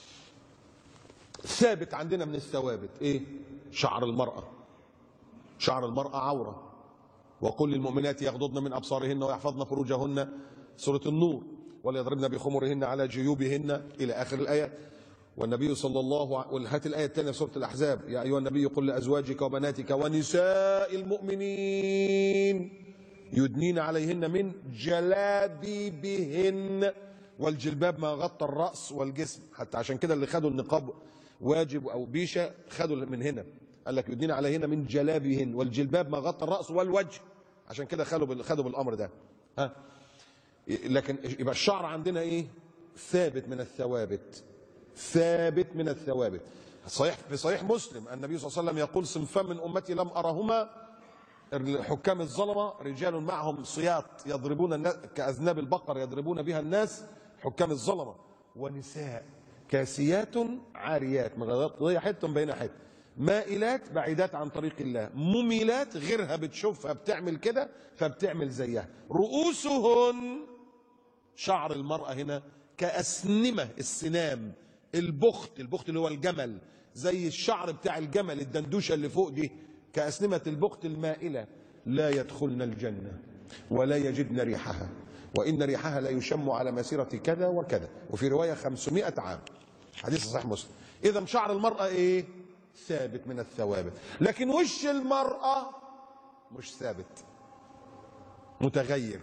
ثابت عندنا من الثوابت ايه؟ شعر المراه. شعر المراه عوره. وقل للمؤمنات يغضضن من ابصارهن ويحفظن فروجهن، سوره النور، وليضربن بخمرهن على جيوبهن الى اخر الايات. والنبي صلى الله عليه، هات الايه الثانيه في سوره الاحزاب، يا ايها النبي قل لازواجك وبناتك ونساء المؤمنين يدنين عليهن من جلابيبهن، والجلباب ما غطى الراس والجسم. حتى عشان كده اللي خدوا النقاب واجب او بيشه خدوا من هنا، قال لك يدنين عليهن من جلابيبهن، والجلباب ما غطى الراس والوجه، عشان كده خدوا بالامر ده. ها، لكن يبقى الشعر عندنا ايه؟ ثابت من الثوابت. ثابت من الثوابت. صحيح في صحيح مسلم النبي صلى الله عليه وسلم يقول صنفان من امتي لم ارهما، الحكام الظلمه، رجال معهم صياط يضربون الناس كاذناب البقر يضربون بها الناس، حكام الظلمه، ونساء كاسيات عاريات مغطيه حته بين حته، مائلات بعيدات عن طريق الله، مميلات غيرها بتشوفها بتعمل كده فبتعمل زيها، رؤوسهن، شعر المرأة هنا كأسنمة السنام، البخت اللي هو الجمل، زي الشعر بتاع الجمل الدندوشة اللي فوق دي، كأسنمة البخت المائلة، لا يدخلن الجنة ولا يجدن ريحها، وإن ريحها لا يشم على مسيرة كذا وكذا، وفي رواية 500 عام، حديث صحيح مسلم. إذا شعر المرأة إيه؟ ثابت من الثوابت. لكن وش المرأة مش ثابت، متغير.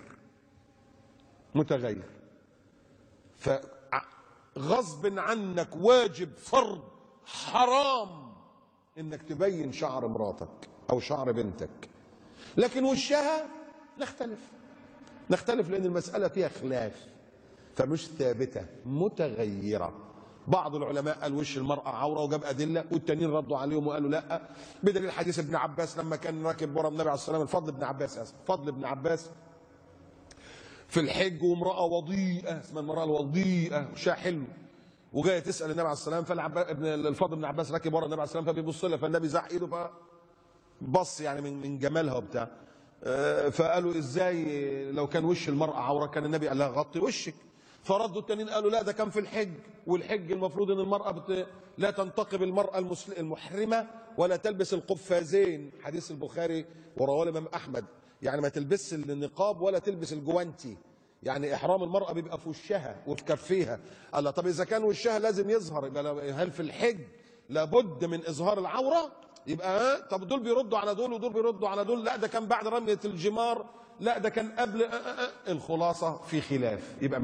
فغصب عنك واجب فرض حرام انك تبين شعر مراتك او شعر بنتك، لكن وشها نختلف لان المسألة فيها خلاف، فمش ثابتة، متغيرة. بعض العلماء قال وش المرأة عورة وجاب أدلة، والتانيين ردوا عليهم وقالوا لا، بدليل حديث ابن عباس لما كان راكب ورا النبي عليه الصلاة والسلام، فضل بن عباس في الحج، وامرأة وضيئة اسمها المرأة الوضيئة وشها حلو، وجاية تسأل النبي عليه الصلاة والسلام، الفضل بن عباس راكب ورا النبي عليه الصلاة والسلام فبيبص لها، فالنبي زح ايده فبص يعني من جمالها وبتاع، فقالوا ازاي لو كان وش المرأة عورة كان النبي قال لها غطي وشك، فردوا التانيين قالوا لا ده كان في الحج، والحج المفروض ان المرأة لا تنتقب المرأة المحرمة ولا تلبس القفازين، حديث البخاري ورواه الامام احمد، يعني ما تلبسش النقاب ولا تلبس الجوانتي، يعني احرام المرأة بيبقى في وشها وفي كفيها. قال طب اذا كان وشها لازم يظهر، يبقى هل في الحج لابد من اظهار العورة؟ يبقى طب دول بيردوا على دول ودول بيردوا على دول، لا ده كان بعد رمية الجمار، لا ده كان قبل، الخلاصة في خلاف، يبقى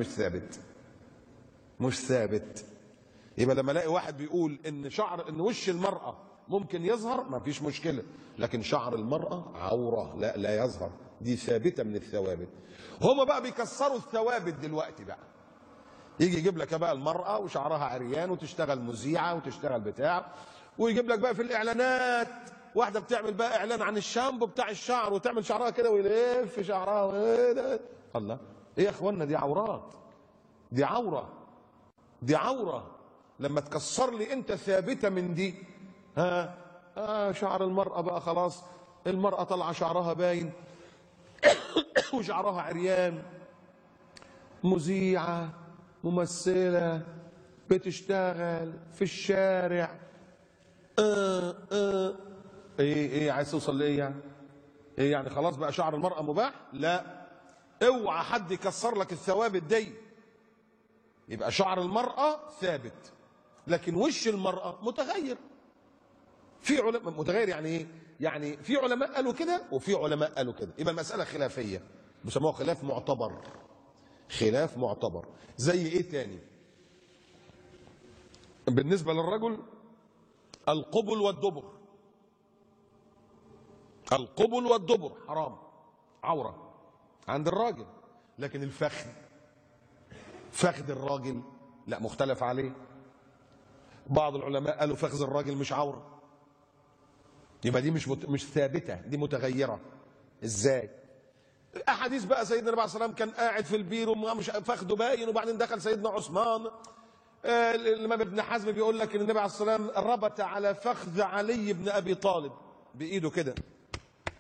مش ثابت. يبقى لما الاقي واحد بيقول ان وش المرأة ممكن يظهر ما فيش مشكلة، لكن شعر المرأة عورة لا يظهر، دي ثابتة من الثوابت. هما بقى بيكسروا الثوابت دلوقتي بقى، يجي يجيب لك بقى المرأة وشعرها عريان وتشتغل مذيعة وتشتغل بتاع، ويجيب لك بقى في الاعلانات واحدة بتعمل بقى اعلان عن الشامبو بتاع الشعر وتعمل شعرها كده ويلف شعرها الله، ايه يا اخوانا؟ دي عورات، دي عورة. لما تكسر لي انت ثابتة من دي، شعر المرأة بقى خلاص، المرأة طلع شعرها باين وشعرها عريان، مذيعة ممثلة بتشتغل في الشارع، ايه عايز توصل لايه يعني؟ ايه يعني خلاص بقى شعر المرأة مباح؟ لا، اوعى حد يكسر لك الثوابت دي. يبقى شعر المرأة ثابت، لكن وش المرأة متغير. في علماء متغير يعني ايه؟ يعني في علماء قالوا كده وفي علماء قالوا كده، يبقى المسألة خلافية، بيسموها خلاف معتبر. زي ايه تاني؟ بالنسبة للرجل القبل والدبر حرام، عورة عند الراجل، لكن فخذ الراجل لا، مختلف عليه. بعض العلماء قالوا فخذ الراجل مش عورة، يبقى دي مش ثابتة، دي متغيرة. ازاي؟ احاديث بقى سيدنا النبي عليه الصلاه والسلام كان قاعد في البير ومش فخده باين، وبعدين دخل سيدنا عثمان، الامام ابن حزم بيقول لك ان النبي عليه الصلاه والسلام ربط على فخذ علي بن ابي طالب بايده كده،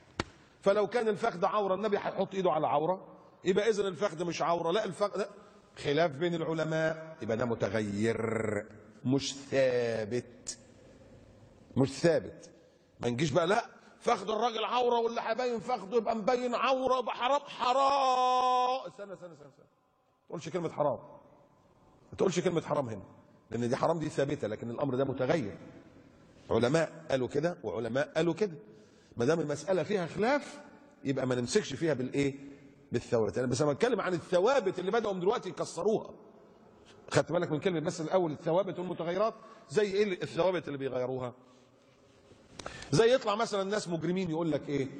فلو كان الفخذ عوره النبي هيحط ايده على عوره، يبقى اذا الفخذ مش عوره، لا الفخذ خلاف بين العلماء، يبقى ده متغير مش ثابت. مش ثابت. ما نجيش بقى لا فخد الراجل عوره واللي هيبين فخده يبقى مبين عوره يبقى حرام. حرام. استنى ما تقولش كلمه حرام. ما تقولش كلمه حرام هنا، لان دي حرام دي ثابته، لكن الامر ده متغير. علماء قالوا كده وعلماء قالوا كده. ما دام المساله فيها خلاف يبقى ما نمسكش فيها بالايه؟ بالثوابت. انا بس بتكلم عن الثوابت اللي بداوا دلوقتي يكسروها. خدت بالك من كلمه بس الاول الثوابت والمتغيرات؟ زي ايه الثوابت اللي بيغيروها؟ زي يطلع مثلا ناس مجرمين يقول لك ايه؟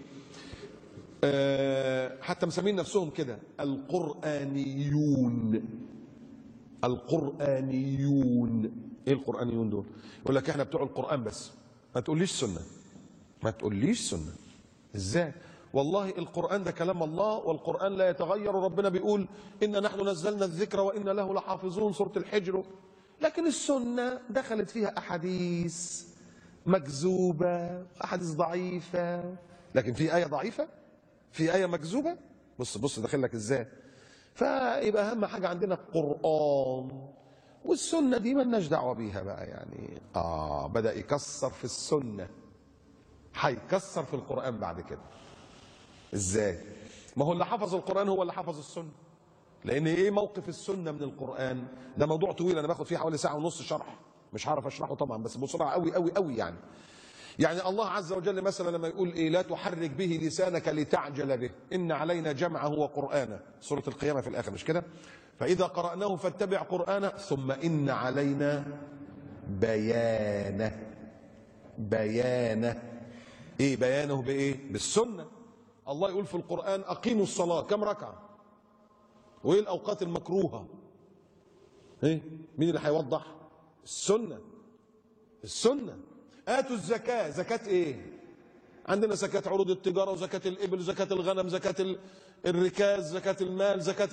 حتى مسمين نفسهم كده القرآنيون. القرآنيون. ايه القرآنيون دول؟ يقول لك احنا بتوع القرآن بس، ما تقوليش سنة. ما تقوليش سنة. ازاي؟ والله القرآن ده كلام الله، والقرآن لا يتغير، وربنا بيقول إنا نحن نزلنا الذكر وإنا له لحافظون، سورة الحجر. لكن السنة دخلت فيها أحاديث مكذوبة، أحاديث ضعيفة. لكن في آية ضعيفة؟ في آية مكذوبة؟ بص داخل لك إزاي؟ فيبقى أهم حاجة عندنا القرآن، والسنة دي مالناش دعوة بيها بقى. يعني بدأ يكسر في السنة، هيكسر في القرآن بعد كده. ازاي؟ ما هو اللي حفظ القرآن هو اللي حفظ السنة. لأن ايه موقف السنة من القرآن؟ ده موضوع طويل، أنا باخد فيه حوالي ساعة ونص شرح، مش هعرف أشرحه طبعا، بس بسرعة قوي قوي قوي يعني. يعني الله عز وجل مثلا لما يقول ايه؟ لا تحرك به لسانك لتعجل به، إن علينا جمعه وقرآنه، سورة القيامة في الآخر، مش كده؟ فإذا قرأناه فاتبع قرآنه ثم إن علينا بيانه. بيانه. ايه بيانه؟ بايه؟ بالسنه. الله يقول في القران اقيموا الصلاه، كم ركعه؟ وايه الاوقات المكروهه؟ ايه؟ مين اللي هيوضح؟ السنه. السنه. اتوا الزكاه، زكاه ايه؟ عندنا زكاه عروض التجاره، وزكاه الابل، زكاه الغنم، زكاه الركاز، زكاه المال، زكاه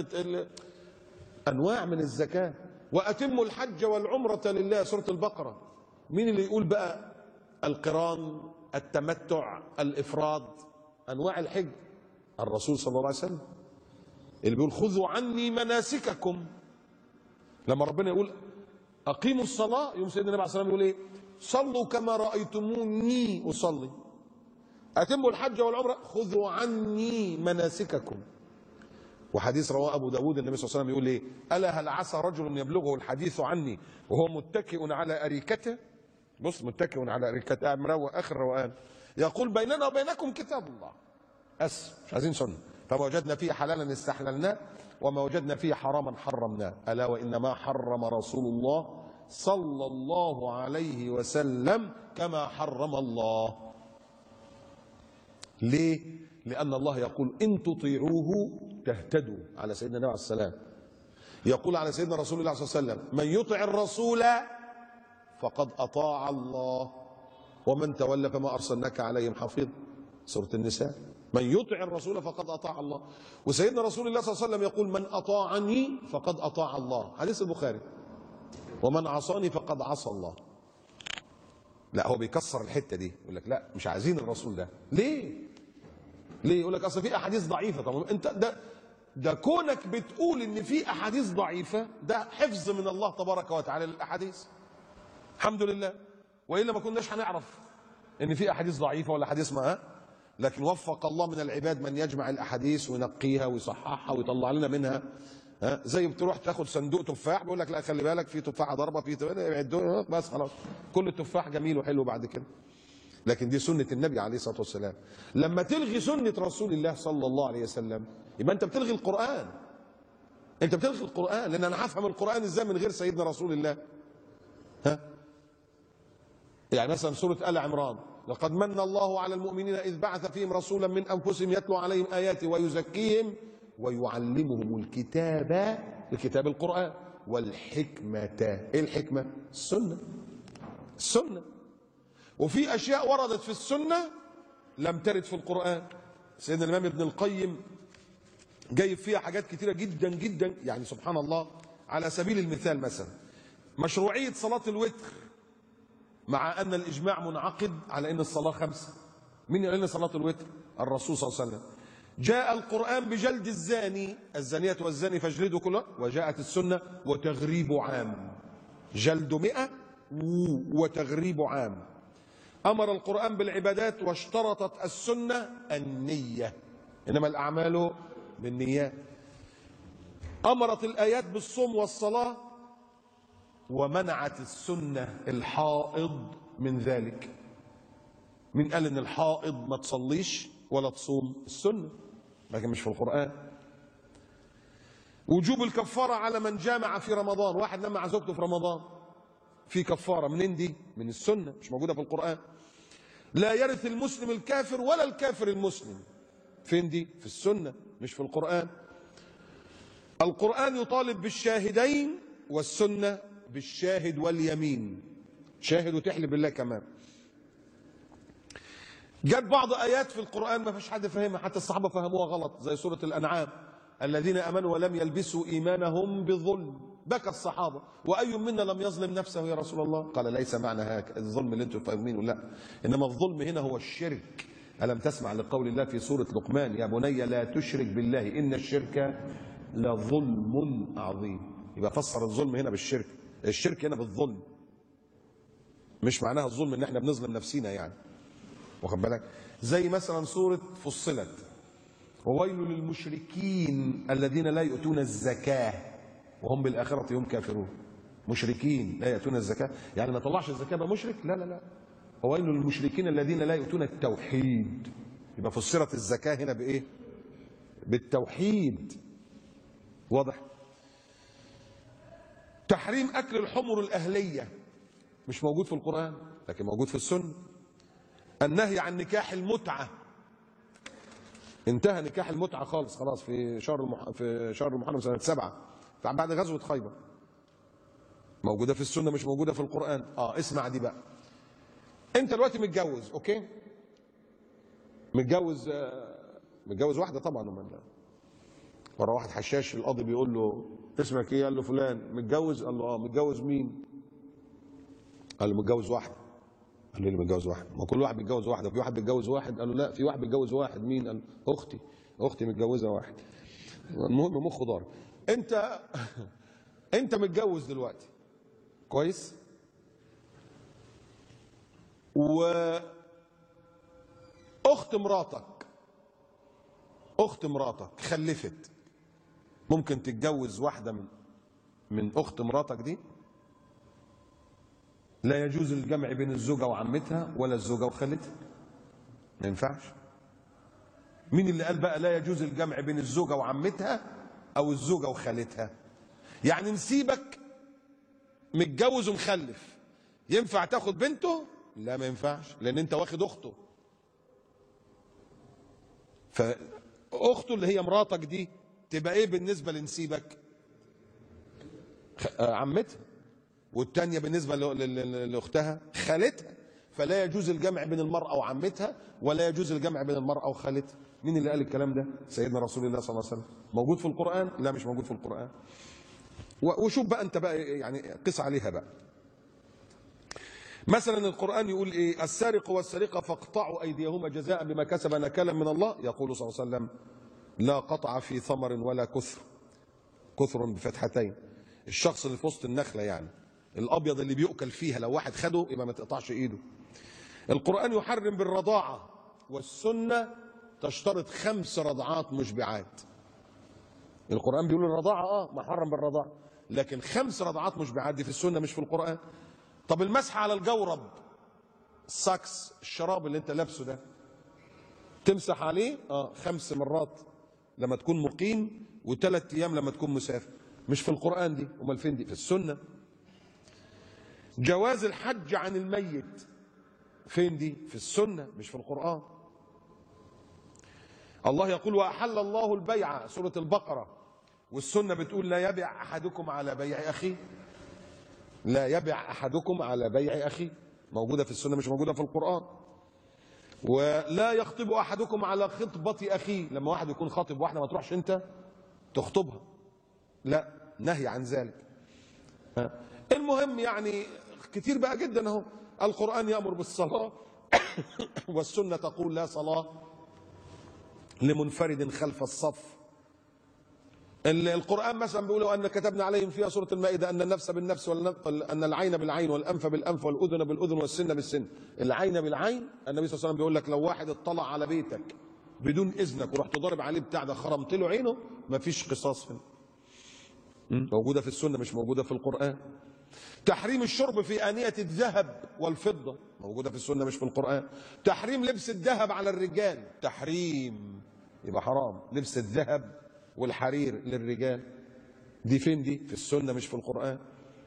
انواع من الزكاه. واتموا الحج والعمره لله، سوره البقره. مين اللي يقول بقى القران، التمتع، الافراد، انواع الحج؟ الرسول صلى الله عليه وسلم، اللي بيقول خذوا عني مناسككم. لما ربنا يقول اقيموا الصلاه، يوم سيدنا النبي عليه الصلاه والسلام يقول ايه؟ صلوا كما رايتموني اصلي. اتموا الحج والعمره، خذوا عني مناسككم. وحديث رواه ابو داود النبي صلى الله عليه وسلم يقول ايه؟ الا هل عسى رجل يبلغه الحديث عني وهو متكئ على اريكته. بص، متكئ على اريكته، مروق اخر روقان. يقول بيننا وبينكم كتاب الله، مش عايزين سنه. فما وجدنا فيه حلالا استحللناه، وما وجدنا فيه حراما حرمناه. الا وانما حرم رسول الله صلى الله عليه وسلم كما حرم الله. ليه؟ لان الله يقول ان تطيعوه تهتدوا، على سيدنا النبي عليه السلام. يقول على سيدنا رسول الله صلى الله عليه وسلم من يطع الرسول فقد اطاع الله ومن تولى فما ارسلناك عليهم حفيظ، سوره النساء. من يطع الرسول فقد اطاع الله. وسيدنا رسول الله صلى الله عليه وسلم يقول من اطاعني فقد اطاع الله، حديث البخاري. ومن عصاني فقد عصى الله. لا، هو بيكسر الحته دي، يقول لك لا مش عايزين الرسول ده. ليه؟ يقول لك اصل في احاديث ضعيفه. طب انت ده كونك بتقول ان في احاديث ضعيفه، ده حفظ من الله تبارك وتعالى للاحاديث. الحمد لله، والا ما كناش هنعرف ان في احاديث ضعيفه ولا حديث ما. لكن وفق الله من العباد من يجمع الاحاديث وينقيها ويصححها ويطلع لنا منها. زي بتروح تاخد صندوق تفاح، بيقول لك لا خلي بالك في تفاحه ضربه، في بس خلاص كل التفاح جميل وحلو بعد كده. لكن دي سنه النبي عليه الصلاه والسلام. لما تلغي سنه رسول الله صلى الله عليه وسلم يبقى انت بتلغي القران. انت بتلغي القران، لان انا هفهم القران ازاي من غير سيدنا رسول الله؟ يعني مثلا سوره ال عمران، لقد من الله على المؤمنين اذ بعث فيهم رسولا من انفسهم يتلو عليهم اياته ويزكيهم ويعلمهم الكتاب القران والحكمه. ايه الحكمه؟ السنه. وفي اشياء وردت في السنه لم ترد في القران. سيدنا الامام ابن القيم جايب فيها حاجات كتيره جدا جدا، يعني سبحان الله. على سبيل المثال مثلا مشروعيه صلاه الوتر، مع ان الاجماع منعقد على ان الصلاه 5. مين قال لنا صلاه الوتر؟ الرسول صلى الله عليه وسلم. جاء القرآن بجلد الزاني، الزانية والزاني فاجلدوا كل واحد، وجاءت السنة وتغريب عام، جلد 100 وتغريب عام. أمر القرآن بالعبادات واشترطت السنة النية، إنما الأعمال بالنيات. أمرت الآيات بالصوم والصلاة، ومنعت السنة الحائض من ذلك. من قال إن الحائض ما تصليش ولا تصوم؟ السنة، لكن مش في القرآن. وجوب الكفارة على من جامع في رمضان، واحد نام مع زوجته في رمضان، في كفارة. منين دي؟ من السنة، مش موجودة في القرآن. لا يرث المسلم الكافر ولا الكافر المسلم، فين دي؟ في السنة مش في القرآن. القرآن يطالب بالشاهدين، والسنة بالشاهد واليمين، شاهد وتحلف بالله كمان. جت بعض آيات في القرآن ما فيش حد فهمها، حتى الصحابة فهموها غلط، زي سورة الأنعام: الذين آمنوا ولم يلبسوا إيمانهم بظلم. بكى الصحابة: وأي منا لم يظلم نفسه يا رسول الله؟ قال: ليس معنى هكذا الظلم اللي انتم فاهمينه، لا، إنما الظلم هنا هو الشرك. ألم تسمع لقول الله في سورة لقمان: يا بني لا تشرك بالله إن الشرك لظلم عظيم. يبقى فسر الظلم هنا بالشرك، الشرك هنا بالظلم، مش معناها الظلم ان احنا بنظلم نفسينا يعني، واخد بالك؟ زي مثلا سورة فصلت: وويل للمشركين الذين لا يؤتون الزكاة وهم بالآخرة هم كافرون. مشركين لا يؤتون الزكاة، يعني ما طلعش الزكاة بقى مشرك؟ لا لا لا. وويل للمشركين الذين لا يؤتون التوحيد. يبقى فسرت الزكاة هنا بإيه؟ بالتوحيد. واضح؟ تحريم أكل الحمر الأهلية مش موجود في القرآن، لكن موجود في السنة. النهي عن نكاح المتعة، انتهى نكاح المتعة خالص، خلاص في شهر المحرم سنة 7 بعد غزوة خيبر. موجودة في السنة مش موجودة في القرآن. اسمع دي بقى. انت دلوقتي متجوز، اوكي؟ متجوز واحدة طبعا. ورا واحد حشاش، القاضي بيقول له: اسمك ايه؟ قال له: فلان. متجوز؟ قال له: متجوز مين؟ قال له: متجوز واحدة. قال له: ليه متجوز واحد؟ ما كل واحد بيتجوز واحده، في واحد بيتجوز واحد. قال له: لا، في واحد بيتجوز واحد. مين؟ قال له: اختي متجوزه واحد. المهم مخه ضارب. انت متجوز دلوقتي، كويس؟ اخت مراتك خلفت، ممكن تتجوز واحده من اخت مراتك دي؟ لا يجوز الجمع بين الزوجة وعمتها ولا الزوجة وخالتها، ما ينفعش. مين اللي قال بقى لا يجوز الجمع بين الزوجة وعمتها أو الزوجة وخالتها؟ يعني نسيبك متجوز ومخلف، ينفع تاخد بنته؟ لا ما ينفعش، لأن أنت واخد أخته. فأخته اللي هي مراتك دي تبقى إيه بالنسبة لنسيبك؟ عمتها. والتانية بالنسبة لأختها خالتها. فلا يجوز الجمع بين المرأة وعمتها، ولا يجوز الجمع بين المرأة وخالتها. مين اللي قال الكلام ده؟ سيدنا رسول الله صلى الله عليه وسلم. موجود في القرآن؟ لا مش موجود في القرآن. وشوف بقى انت بقى يعني قس عليها بقى. مثلا القرآن يقول ايه؟ السارق والسارقة فاقطعوا أيديهما جزاء بما كسب نكالا من الله. يقول صلى الله عليه وسلم: لا قطع في ثمر ولا كثر بفتحتين. الشخص اللي في وسط النخلة يعني الابيض اللي بيؤكل فيها، لو واحد خده يبقى ما تقطعش ايده. القرآن يحرم بالرضاعة، والسنة تشترط 5 رضعات مشبعات. القرآن بيقول الرضاعة محرم بالرضاعة، لكن 5 رضعات مشبعات دي في السنة مش في القرآن. طب المسح على الجورب، الساكس، الشراب اللي انت لابسه ده، تمسح عليه 5 مرات لما تكون مقيم، و3 ايام لما تكون مسافر. مش في القرآن دي، امال فين دي؟ في السنة. جواز الحج عن الميت، فين دي؟ في السنة مش في القرآن. الله يقول: وأحل الله البيع، سورة البقرة، والسنة بتقول: لا يبيع أحدكم على بيع أخيه. لا يبيع أحدكم على بيع أخيه، موجودة في السنة مش موجودة في القرآن. ولا يخطب أحدكم على خطبة أخيه، لما واحد يكون خاطب واحدة ما تروحش أنت تخطبها، لا، نهي عن ذلك. المهم يعني كتير بقى جدا اهو. القرآن يأمر بالصلاة والسنة تقول لا صلاة لمنفرد خلف الصف. القرآن مثلا بيقول أن كتبنا عليهم فيها سورة المائدة أن النفس بالنفس أن العين بالعين والأنف بالأنف والأذن بالأذن والسن بالسن. العين بالعين، النبي صلى الله عليه وسلم بيقول لك لو واحد اطلع على بيتك بدون إذنك ورحت ضارب عليه بتاع ده خرمت له عينه، مفيش قصاص هنا. موجودة في السنة مش موجودة في القرآن. تحريم الشرب في آنية الذهب والفضة، موجودة في السنة مش في القرآن. تحريم لبس الذهب على الرجال، تحريم، يبقى حرام لبس الذهب والحرير للرجال. دي فين دي؟ في السنة مش في القرآن.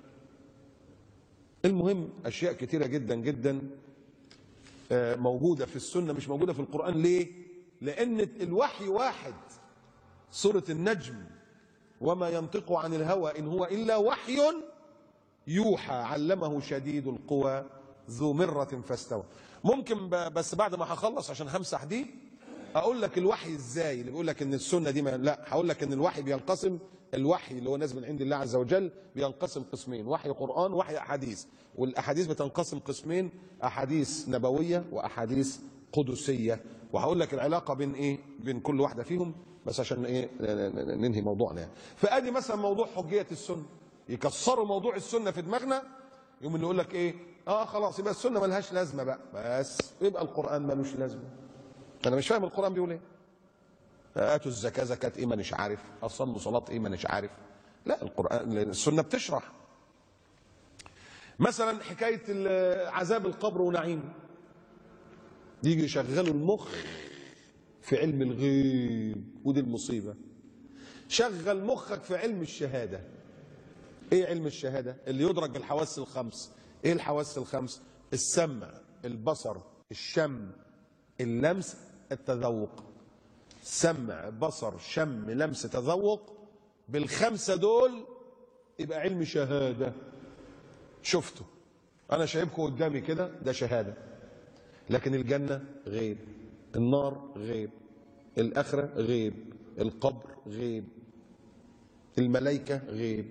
المهم أشياء كتيرة جدا جدا موجودة في السنة مش موجودة في القرآن. ليه؟ لأن الوحي واحد. سورة النجم وما ينطق عن الهوى إن هو إلا وحي يوحى علمه شديد القوى ذو مرة فاستوى. ممكن بس بعد ما هخلص عشان همسح دي اقول لك الوحي ازاي. اللي بيقول لك ان السنه دي لا، هقول لك ان الوحي بينقسم، الوحي اللي هو نازل من عند الله عز وجل بينقسم قسمين، وحي قرآن ووحي احاديث. والاحاديث بتنقسم قسمين، احاديث نبويه واحاديث قدسيه. وهقول لك العلاقه بين ايه، بين كل واحده فيهم، بس عشان ايه ننهي موضوعنا يعني. فادي مثلا موضوع حجيه السنه، يكسروا موضوع السنه في دماغنا، يوم اللي يقول لك ايه خلاص يبقى السنه ملهاش لازمه بقى، بس يبقى القرآن ملوش لازمه. انا مش فاهم القرآن بيقول ايه. اتوا الزكاه زكاه ايه مانيش عارف، اصلوا صلاه ايه مانيش عارف. لا، القرآن السنه بتشرح. مثلا حكايه عذاب القبر ونعيمه، يجي يشغلوا المخ في علم الغيب، ودي المصيبه. شغل مخك في علم الشهاده. ايه علم الشهاده؟ اللي يدرك بالحواس الخمس. ايه الحواس الخمس؟ السمع، البصر، الشم، اللمس، التذوق. سمع بصر شم لمس تذوق، بالخمسه دول يبقى علم شهاده. شفته انا شايفكم قدامي كده، ده شهاده. لكن الجنه غيب، النار غيب، الاخره غيب، القبر غيب، الملائكه غيب.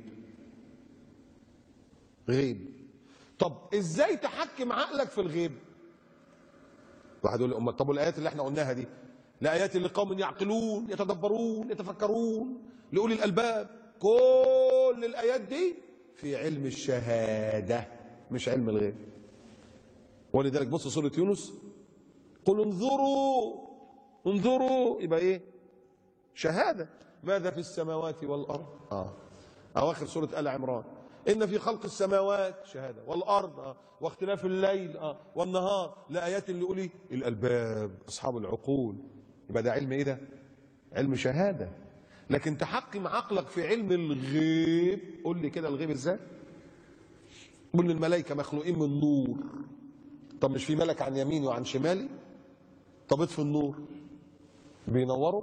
غيب. طب ازاي تحكم عقلك في الغيب؟ واحد يقول لي طب والايات اللي احنا قلناها دي؟ لايات لقوم يعقلون يتدبرون يتفكرون لاولي الالباب. كل الايات دي في علم الشهاده مش علم الغيب. ولذلك بص سوره يونس، قل انظروا انظروا، يبقى ايه؟ شهاده. ماذا في السماوات والارض. اواخر سوره ال عمران، إن في خلق السماوات شهادة والأرض واختلاف الليل والنهار لآيات لأولي الألباب أصحاب العقول. يبقى ده علم إيه ده؟ علم شهادة. لكن تحكم عقلك في علم الغيب. قول لي كده الغيب إزاي؟ قول لي الملائكة مخلوقين من نور. طب مش في ملك عن يميني وعن شمالي؟ طب اطفي النور، بينوروا؟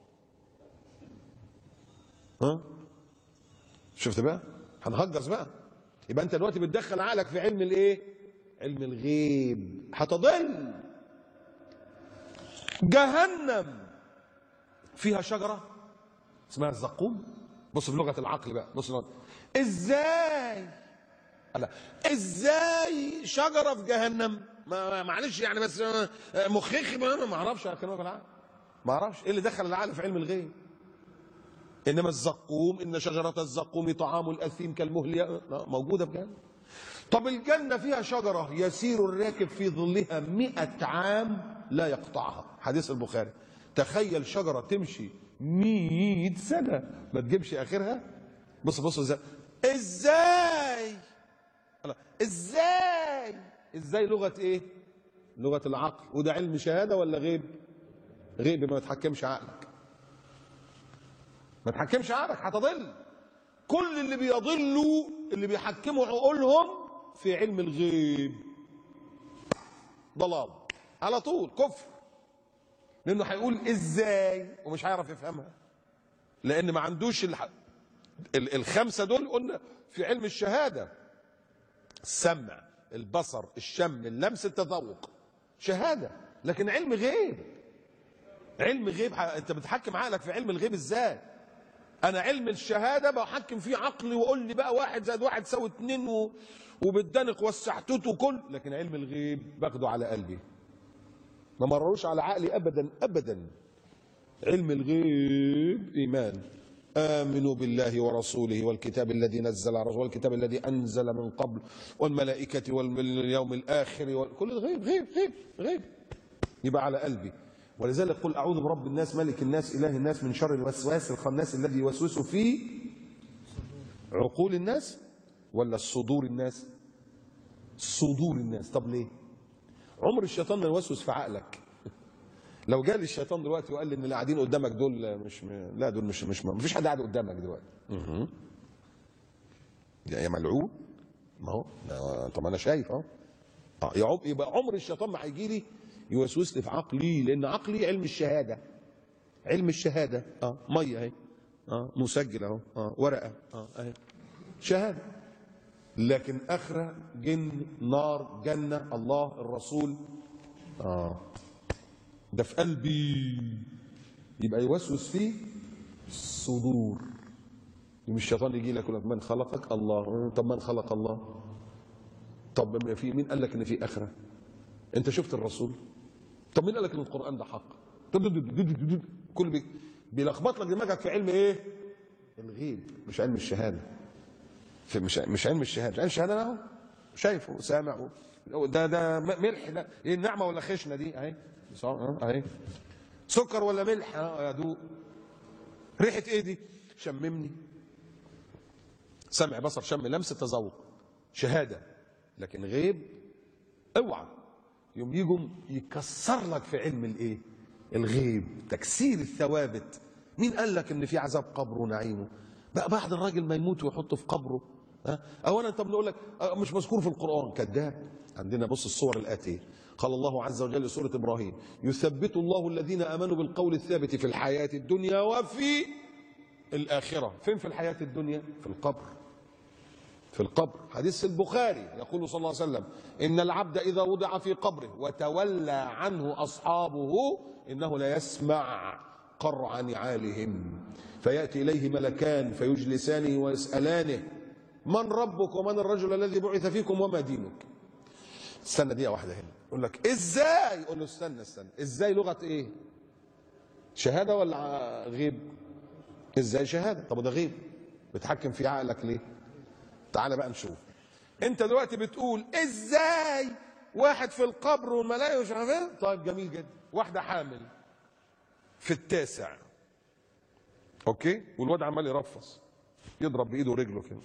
شفت بقى؟ هنهجس بقى. يبقى انت دلوقتي بتدخل عقلك في علم الايه؟ علم الغيب، هتضل. جهنم فيها شجره اسمها الزقوم. بص بلغه العقل بقى، بص ازاي؟ لا ازاي شجره في جهنم؟ معلش يعني، بس مخيخي ما اعرفش اكلمك العقل، ما اعرفش ايه اللي دخل العقل في علم الغيب. انما الزقوم، ان شجره الزقوم طعام الاثيم كالمهل، موجوده بجد. طب الجنه فيها شجره يسير الراكب في ظلها 100 عام لا يقطعها، حديث البخاري. تخيل شجره تمشي 100 سنه ما تجيبش اخرها. بص بص ازاي ازاي لغه ايه؟ لغه العقل. وده علم شهاده ولا غيب؟ غيب. ما تحكمش عقلك، ما تحكمش عقلك، هتضل. كل اللي بيضلوا اللي بيحكموا عقولهم في علم الغيب، ضلال على طول، كفر. لانه هيقول ازاي ومش هيعرف يفهمها، لان ما عندوش الخمسه دول. قلنا في علم الشهاده: السمع، البصر، الشم، اللمس، التذوق، شهاده. لكن علم غيب، علم غيب انت بتحكم عقلك في علم الغيب ازاي؟ انا علم الشهاده بحكم فيه عقلي واقول لي بقى 1 زائد 1 يساوي 2 وبالدنق والسحتوت وكل. لكن علم الغيب باخده على قلبي، ما مرروش على عقلي ابدا ابدا. علم الغيب إيمان. آمنوا بالله ورسوله والكتاب الذي نزل على رسوله والكتاب الذي أنزل من قبل والملائكة واليوم الآخر كل الغيب غيب غيب غيب يبقى على قلبي. ولذلك قل أعوذ برب الناس ملك الناس إله الناس من شر الوسواس الخناس الذي يوسوس في عقول الناس ولا صدور الناس؟ صدور الناس. طب ليه؟ عمر الشيطان ما يوسوس في عقلك. لو جالي الشيطان دلوقتي وقال لي ان اللي قاعدين قدامك دول لا دول مش ما فيش حد قاعد قدامك دلوقتي. يا ملعون. ما هو طب انا شايف اهو. يبقى عمر الشيطان ما هيجي لي يوسوس لي في عقلي، لان عقلي علم الشهاده. علم الشهاده ميه اهي، مسجل اهو، ورقه اهي شهاده. لكن اخره جن نار جنه الله الرسول ده في قلبي، يبقى يوسوس فيه الصدور. مش الشيطان يجي لك يقول لك من خلقك؟ الله. طب من خلق الله؟ طب في مين قال لك ان في اخره؟ انت شفت الرسول؟ طب مين قال لك ان القران ده حق؟ كل بيلخبط لك دماغك في علم ايه؟ الغيب، مش علم الشهاده. مش علم الشهاده. علم الشهاده اهو شايفه سامع. ده ملح ده ايه؟ النعمه ولا خشنه دي؟ اهي اهي. سكر ولا ملح؟ ادوق. ريحه ايه دي؟ شممني. سمع بصر شم لمس تذوق شهاده. لكن غيب اوعى. يوم يجوا يكسر لك في علم الايه؟ الغيب، تكسير الثوابت. مين قال لك ان في عذاب قبر ونعيمه؟ بقى بعد الراجل ما يموت ويحطه في قبره. اولا طب نقول لك مش مذكور في القران، كذاب. عندنا بص الصور الاتيه. قال الله عز وجل سورة إبراهيم: يثبت الله الذين آمنوا بالقول الثابت في الحياة الدنيا وفي الآخرة. فين في الحياة الدنيا؟ في القبر. في القبر. حديث البخاري يقول صلى الله عليه وسلم: إن العبد إذا وضع في قبره وتولى عنه أصحابه إنه لا يسمع قرع نعالهم فيأتي إليه ملكان فيجلسانه ويسألانه: من ربك ومن الرجل الذي بعث فيكم وما دينك؟ استنى دقيقة واحدة هنا. يقول لك ازاي؟ يقول له استنى ازاي لغة ايه؟ شهادة ولا غيب؟ ازاي شهادة؟ طب ده غيب بتحكم في عقلك ليه؟ تعالى بقى نشوف. انت دلوقتي بتقول ازاي واحد في القبر والملائكة مش عارف ايه؟ طيب جميل جدا. واحدة حامل في التاسع، اوكي، والواد عمال يرفص يضرب بايده ورجله كده.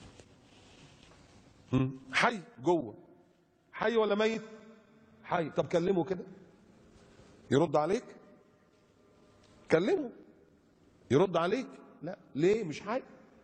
حي جوه. حي ولا ميت؟ حي. طب كلمه كده يرد عليك؟ كلمه يرد عليك؟ لا. ليه؟ مش حي.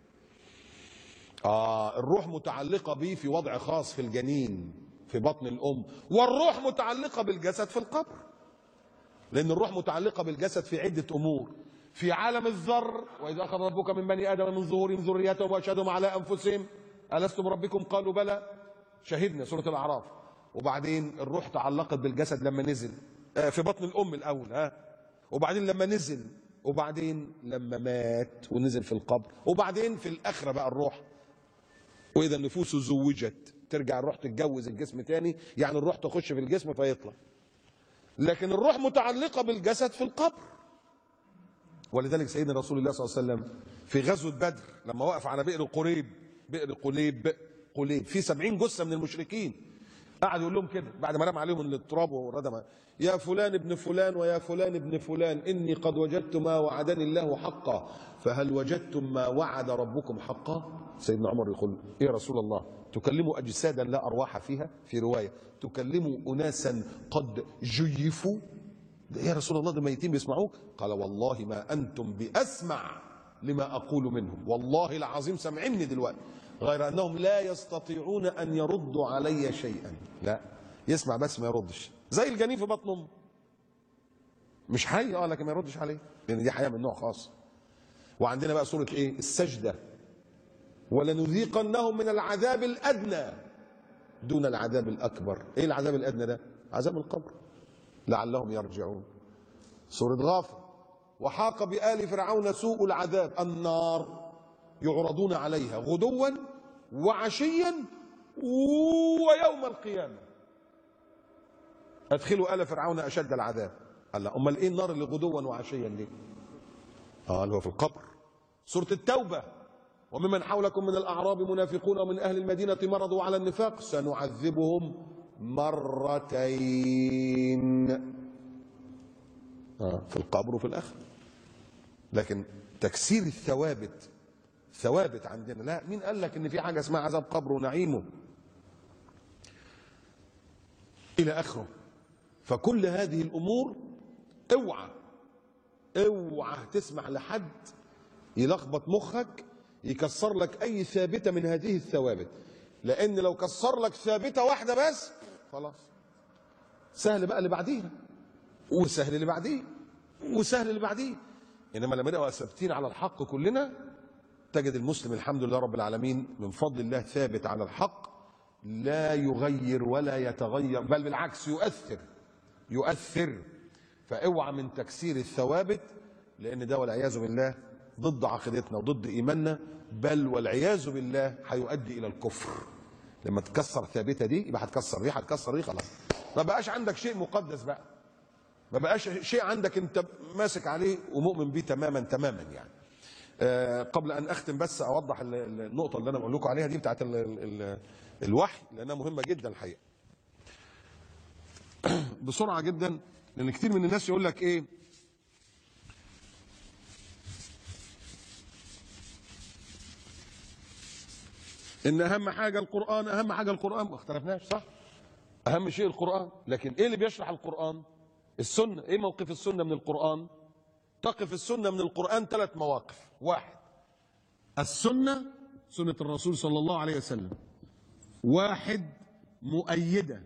الروح متعلقة بيه في وضع خاص في الجنين في بطن الأم، والروح متعلقة بالجسد في القبر. لأن الروح متعلقة بالجسد في عدة أمور. في عالم الذر: وإذا أخذ ربك من بني آدم من ظهورهم ذريتهم وأشهدهم على أنفسهم ألست بربكم قالوا بلى شهدنا، سورة الأعراف. وبعدين الروح تعلقت بالجسد لما نزل في بطن الأم الأول، وبعدين لما نزل، وبعدين لما مات ونزل في القبر، وبعدين في الآخرة بقى الروح. وإذا النفوس زوجت، ترجع الروح تتجوز الجسم تاني، يعني الروح تخش في الجسم فيطلع. لكن الروح متعلقة بالجسد في القبر. ولذلك سيدنا رسول الله صلى الله عليه وسلم في غزوة بدر لما وقف على بئر قليب، بئر قليب في 70 جثة من المشركين، قعد يقول لهم كده بعد ما رمى عليهم التراب وردم: يا فلان ابن فلان ويا فلان ابن فلان إني قد وجدت ما وعدني الله حقا فهل وجدتم ما وعد ربكم حقا؟ سيدنا عمر يقول: يا رسول الله تكلموا أجسادا لا أرواح فيها، في رواية تكلموا أناسا قد جيفوا، يا رسول الله ده ميتين بيسمعوك؟ قال: والله ما أنتم بأسمع لما أقول منهم، والله العظيم سمعني دلوقتي، غير أنهم لا يستطيعون أن يردوا علي شيئا. لا، يسمع بس ما يردش، زي الجنين في بطن أمه. مش حي لكن ما يردش عليه، لأن دي حياة من نوع خاص. وعندنا بقى سورة إيه؟ السجدة: ولنذيقنهم من العذاب الأدنى دون العذاب الأكبر. إيه العذاب الأدنى ده؟ عذاب القبر لعلهم يرجعون. سورة غافر: وحاق بآل فرعون سوء العذاب النار يعرضون عليها غدوا وعشيا ويوم القيامة أدخلوا آل فرعون أشد العذاب. قال: أمال إيه النار اللي غدوا وعشيا دي؟ اللي هو في القبر. سورة التوبة: وممن حولكم من الأعراب منافقون ومن أهل المدينة مرضوا على النفاق سنعذبهم مرتين. في القبر وفي الآخرة. لكن تكسير الثوابت ثوابت عندنا لا. مين قال لك ان في حاجة اسمها عذاب قبر ونعيمه إلى آخره؟ فكل هذه الأمور اوعى تسمع لحد يلخبط مخك يكسر لك أي ثابتة من هذه الثوابت، لأن لو كسر لك ثابتة واحدة بس خلاص سهل بقى اللي بعديها، وسهل اللي بعديه، وسهل اللي بعديه. إنما لما نبقى ثابتين على الحق كلنا تجد المسلم الحمد لله رب العالمين من فضل الله ثابت على الحق، لا يغير ولا يتغير، بل بالعكس يؤثر. فاوعى من تكسير الثوابت، لأن ده والعياذ بالله ضد عقيدتنا وضد إيماننا، بل والعياذ بالله هيؤدي إلى الكفر. لما تكسر ثابتة دي يبقى هتكسر دي هتكسر دي، خلاص ما بقاش عندك شيء مقدس بقى، ما بقاش شيء عندك انت ماسك عليه ومؤمن بيه تماما يعني. قبل ان اختم بس اوضح النقطه اللي انا بقول لكم عليها دي بتاعت الوحي، لانها مهمه جدا الحقيقه. بسرعه جدا، لان كتير من الناس يقول لك ايه، ان اهم حاجه القران، اهم حاجه القران. ما اختلفناش، صح، اهم شيء القران، لكن ايه اللي بيشرح القران؟ السنه. ايه موقف السنه من القران؟ تقف السنه من القران 3 مواقف. 1، السنه سنه الرسول صلى الله عليه وسلم 1 مؤيده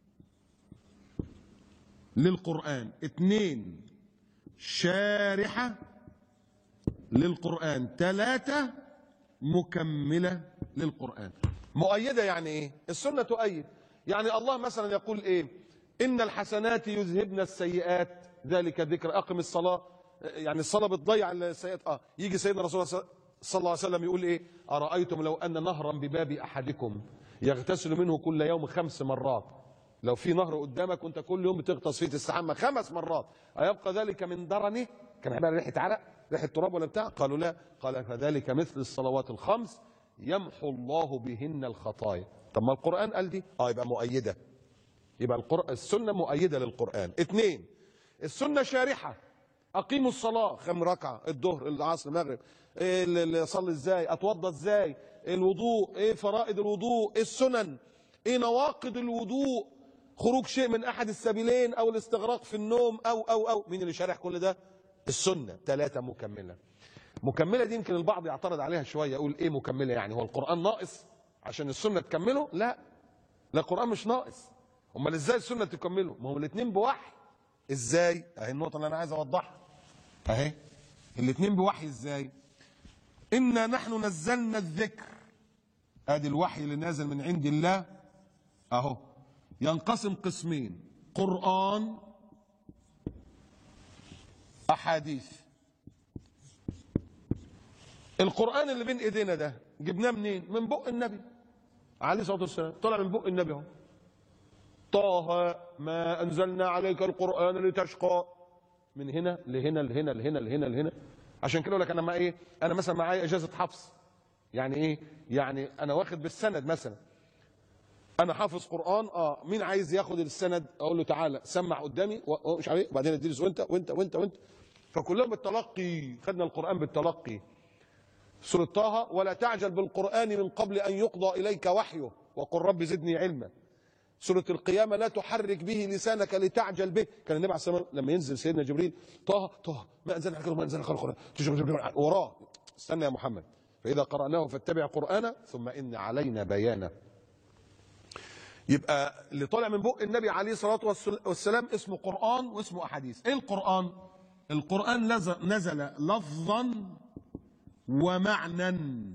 للقران، 2 شارحه للقران، 3 مكمله للقران. مؤيده يعني ايه؟ السنه تؤيد، يعني الله مثلا يقول ايه؟ ان الحسنات يذهبن السيئات ذلك ذكر. اقم الصلاه، يعني الصلاه بتضيع السيئات. يجي سيدنا رسول الله صلى الله عليه وسلم يقول ايه؟ ارايتم لو ان نهرا بباب احدكم يغتسل منه كل يوم 5 مرات. لو في نهر قدامك وانت كل يوم بتغطس فيه تستحمى 5 مرات، ايبقى ذلك من درنه؟ كان هيبقى ريحه عرق، ريحه تراب ولا بتاع؟ قالوا لا. قال فذلك مثل الصلوات ال5 يمحو الله بهن الخطايا. طب ما القران قال دي، يبقى مؤيده، يبقى السنه مؤيده للقران. 2، السنه شارحه. اقيموا الصلاه 5 ركعه، الظهر العصر المغرب، اللي اصلي ازاي، اتوضى ازاي، الوضوء، ايه فرائض الوضوء، السنن، ايه نواقض الوضوء، خروج شيء من احد السبيلين او الاستغراق في النوم او مين اللي شارح كل ده؟ السنه. 3 مكمله. مكمله دي يمكن البعض يعترض عليها شويه، يقول ايه مكمله؟ يعني هو القران ناقص عشان السنه تكمله؟ لا، القران مش ناقص. امال ازاي السنه تكمله؟ ما هم الاثنين بوحي. ازاي؟ اهي النقطه اللي انا عايز اوضحها اهي. الاثنين بوحي ازاي؟ انا نحن نزلنا الذكر، ادي الوحي اللي نازل من عند الله اهو. ينقسم قسمين: قرآن، احاديث. القرآن اللي بين ايدينا ده جبناه منين؟ من بق النبي عليه الصلاة والسلام، طلع من بق النبي اهو. طه ما انزلنا عليك القرآن لتشقى، من هنا لهنا لهنا لهنا لهنا لهنا. عشان كده اقول لك انا ايه، انا مثلا معايا اجازه حفظ. يعني ايه؟ يعني انا واخد بالسند مثلا، انا حافظ قران. مين عايز ياخد السند؟ اقول له تعالى سمع قدامي مش عارف، وبعدين ادرس وانت وانت وانت وانت. فكلهم بالتلقي، خدنا القران بالتلقي. سوره طه: ولا تعجل بالقران من قبل ان يقضى اليك وحيه وقل رب زدني علما. سوره القيامه: لا تحرك به لسانك لتعجل به. كان النبي عليه الصلاه والسلام لما ينزل سيدنا جبريل: طه ما انزلنا عليك ما انزلنا القران، وراه استنى يا محمد، فاذا قراناه فاتبع قرانه ثم ان علينا بيانه. يبقى اللي طالع من بق النبي عليه الصلاه والسلام اسمه قران واسمه احاديث. ايه القران؟ القران نزل لفظا ومعنى.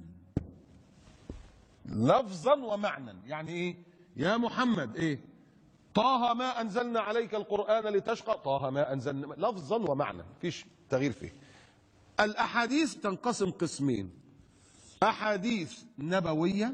لفظا ومعنى يعني ايه؟ يا محمد ايه؟ طه ما انزلنا عليك القران لتشقى، طه ما انزلنا، لفظا ومعنى مفيش تغيير فيه. الاحاديث تنقسم قسمين: احاديث نبويه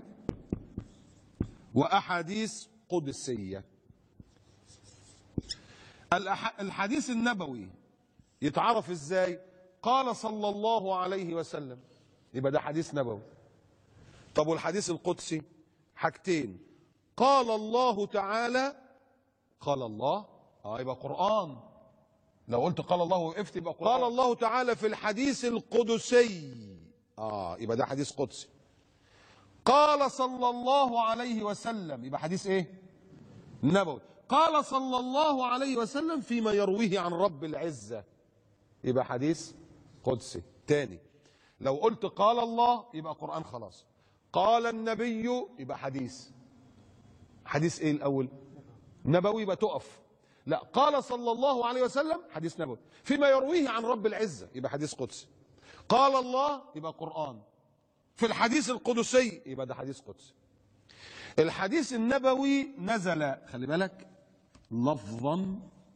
واحاديث قدسيه. الحديث النبوي يتعرف ازاي؟ قال صلى الله عليه وسلم، يبقى ده حديث نبوي. طب والحديث القدسي حاجتين، قال الله تعالى، قال الله يبقى قرآن. لو قلت قال الله وقفت يبقى قرآن. قال الله تعالى في الحديث القدسي، يبقى ده حديث قدسي. قال صلى الله عليه وسلم، يبقى حديث ايه؟ نبوي. قال صلى الله عليه وسلم فيما يرويه عن رب العزة، يبقى حديث قدسي. تاني، لو قلت قال الله يبقى قرآن خلاص. قال النبي يبقى حديث. حديث ايه الاول؟ نبوي، يبقى تقف. لا، قال صلى الله عليه وسلم حديث نبوي. فيما يرويه عن رب العزة يبقى حديث قدسي. قال الله يبقى قرآن. في الحديث القدسي يبقى ده حديث قدسي. الحديث النبوي نزل، خلي بالك، لفظا،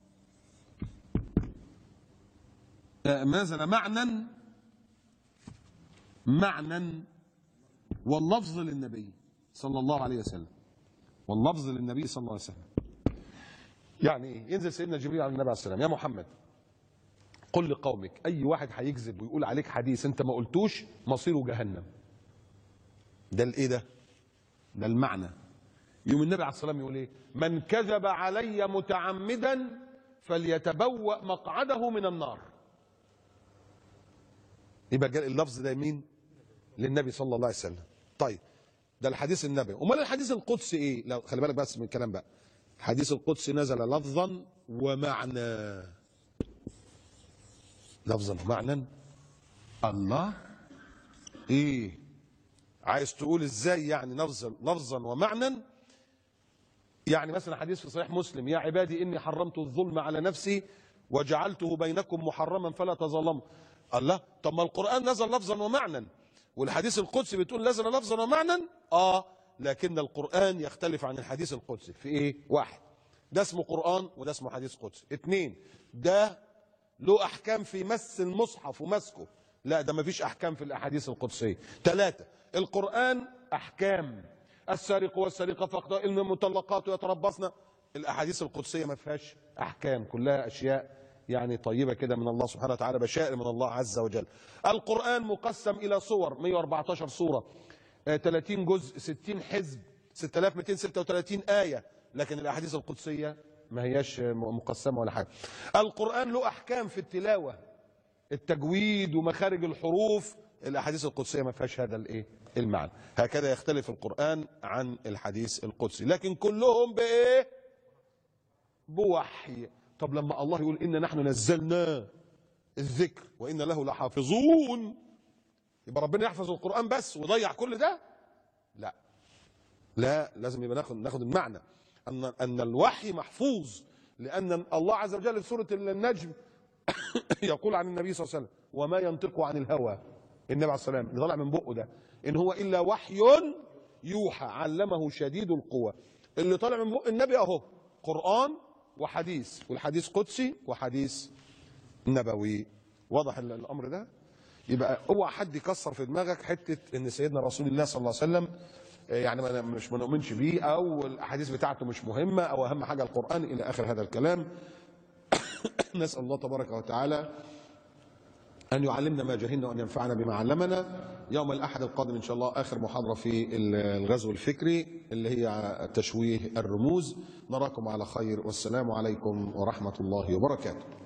نزل معنى واللفظ للنبي صلى الله عليه وسلم، واللفظ للنبي صلى الله عليه وسلم. يعني ايه؟ ينزل سيدنا جبريل على النبي عليه السلام، يا محمد قل لقومك اي واحد هيكذب ويقول عليك حديث انت ما قلتوش مصيره جهنم. ده الايه ده؟ ده المعنى. يوم النبي عليه السلام يقول ايه؟ من كذب علي متعمدا فليتبوأ مقعده من النار. يبقى اللفظ ده مين؟ للنبي صلى الله عليه وسلم. طيب ده الحديث النبوي. امال الحديث القدسي ايه؟ لو خلي بالك بس من الكلام بقى. الحديث القدسي نزل لفظا ومعنى. لفظا ومعنى. الله، ايه عايز تقول ازاي يعني لفظا ومعنى؟ يعني مثلا حديث في صحيح مسلم، يا عبادي اني حرمت الظلم على نفسي وجعلته بينكم محرما فلا تظلموا. الله، طب ما القرآن نزل لفظا ومعنى، والحديث القدسي بتقول نزل لفظا ومعنى. لكن القرآن يختلف عن الحديث القدسي في ايه؟ واحد، ده اسمه قرآن وده اسمه حديث قدسي. اتنين، ده له احكام في مس المصحف ومسكه، لا ده ما فيش احكام في الاحاديث القدسيه. ثلاثة، القرآن احكام، السارق والسرقه فاقطعوا المطلقات يتربصن. الاحاديث القدسيه ما فيهاش احكام، كلها اشياء يعني طيبه كده من الله سبحانه وتعالى، بشائر من الله عز وجل. القرآن مقسم الى صور، 114 سوره، 30 جزء، 60 حزب، 6236 آية. لكن الأحاديث القدسية ما هياش مقسمة ولا حاجة. القرآن له أحكام في التلاوة، التجويد ومخارج الحروف. الأحاديث القدسية ما فيهاش هذا الإيه؟ المعنى. هكذا يختلف القرآن عن الحديث القدسي، لكن كلهم بإيه؟ بوحي. طب لما الله يقول إن نحن نزلنا الذكر وإن له لحافظون، يبقى ربنا يحفظ القرآن بس ويضيع كل ده؟ لا، لا، لازم يبقى ناخد المعنى ان الوحي محفوظ، لان الله عز وجل في سورة النجم يقول عن النبي صلى الله عليه وسلم وما ينطق عن الهوى. النبي عليه الصلاة والسلام اللي طالع من بقه ده ان هو الا وحي يوحى علمه شديد القوى. اللي طالع من بق النبي اهو قرآن وحديث، والحديث قدسي وحديث نبوي. واضح الامر ده؟ يبقى اوعى حد يكسر في دماغك حته ان سيدنا رسول الله صلى الله عليه وسلم يعني مش ما نؤمنش بيه، او الاحاديث بتاعته مش مهمه، او اهم حاجه القران، الى اخر هذا الكلام. نسال الله تبارك وتعالى ان يعلمنا ما جهلنا وان ينفعنا بما علمنا. يوم الاحد القادم ان شاء الله اخر محاضره في الغزو الفكري اللي هي تشويه الرموز. نراكم على خير، والسلام عليكم ورحمه الله وبركاته.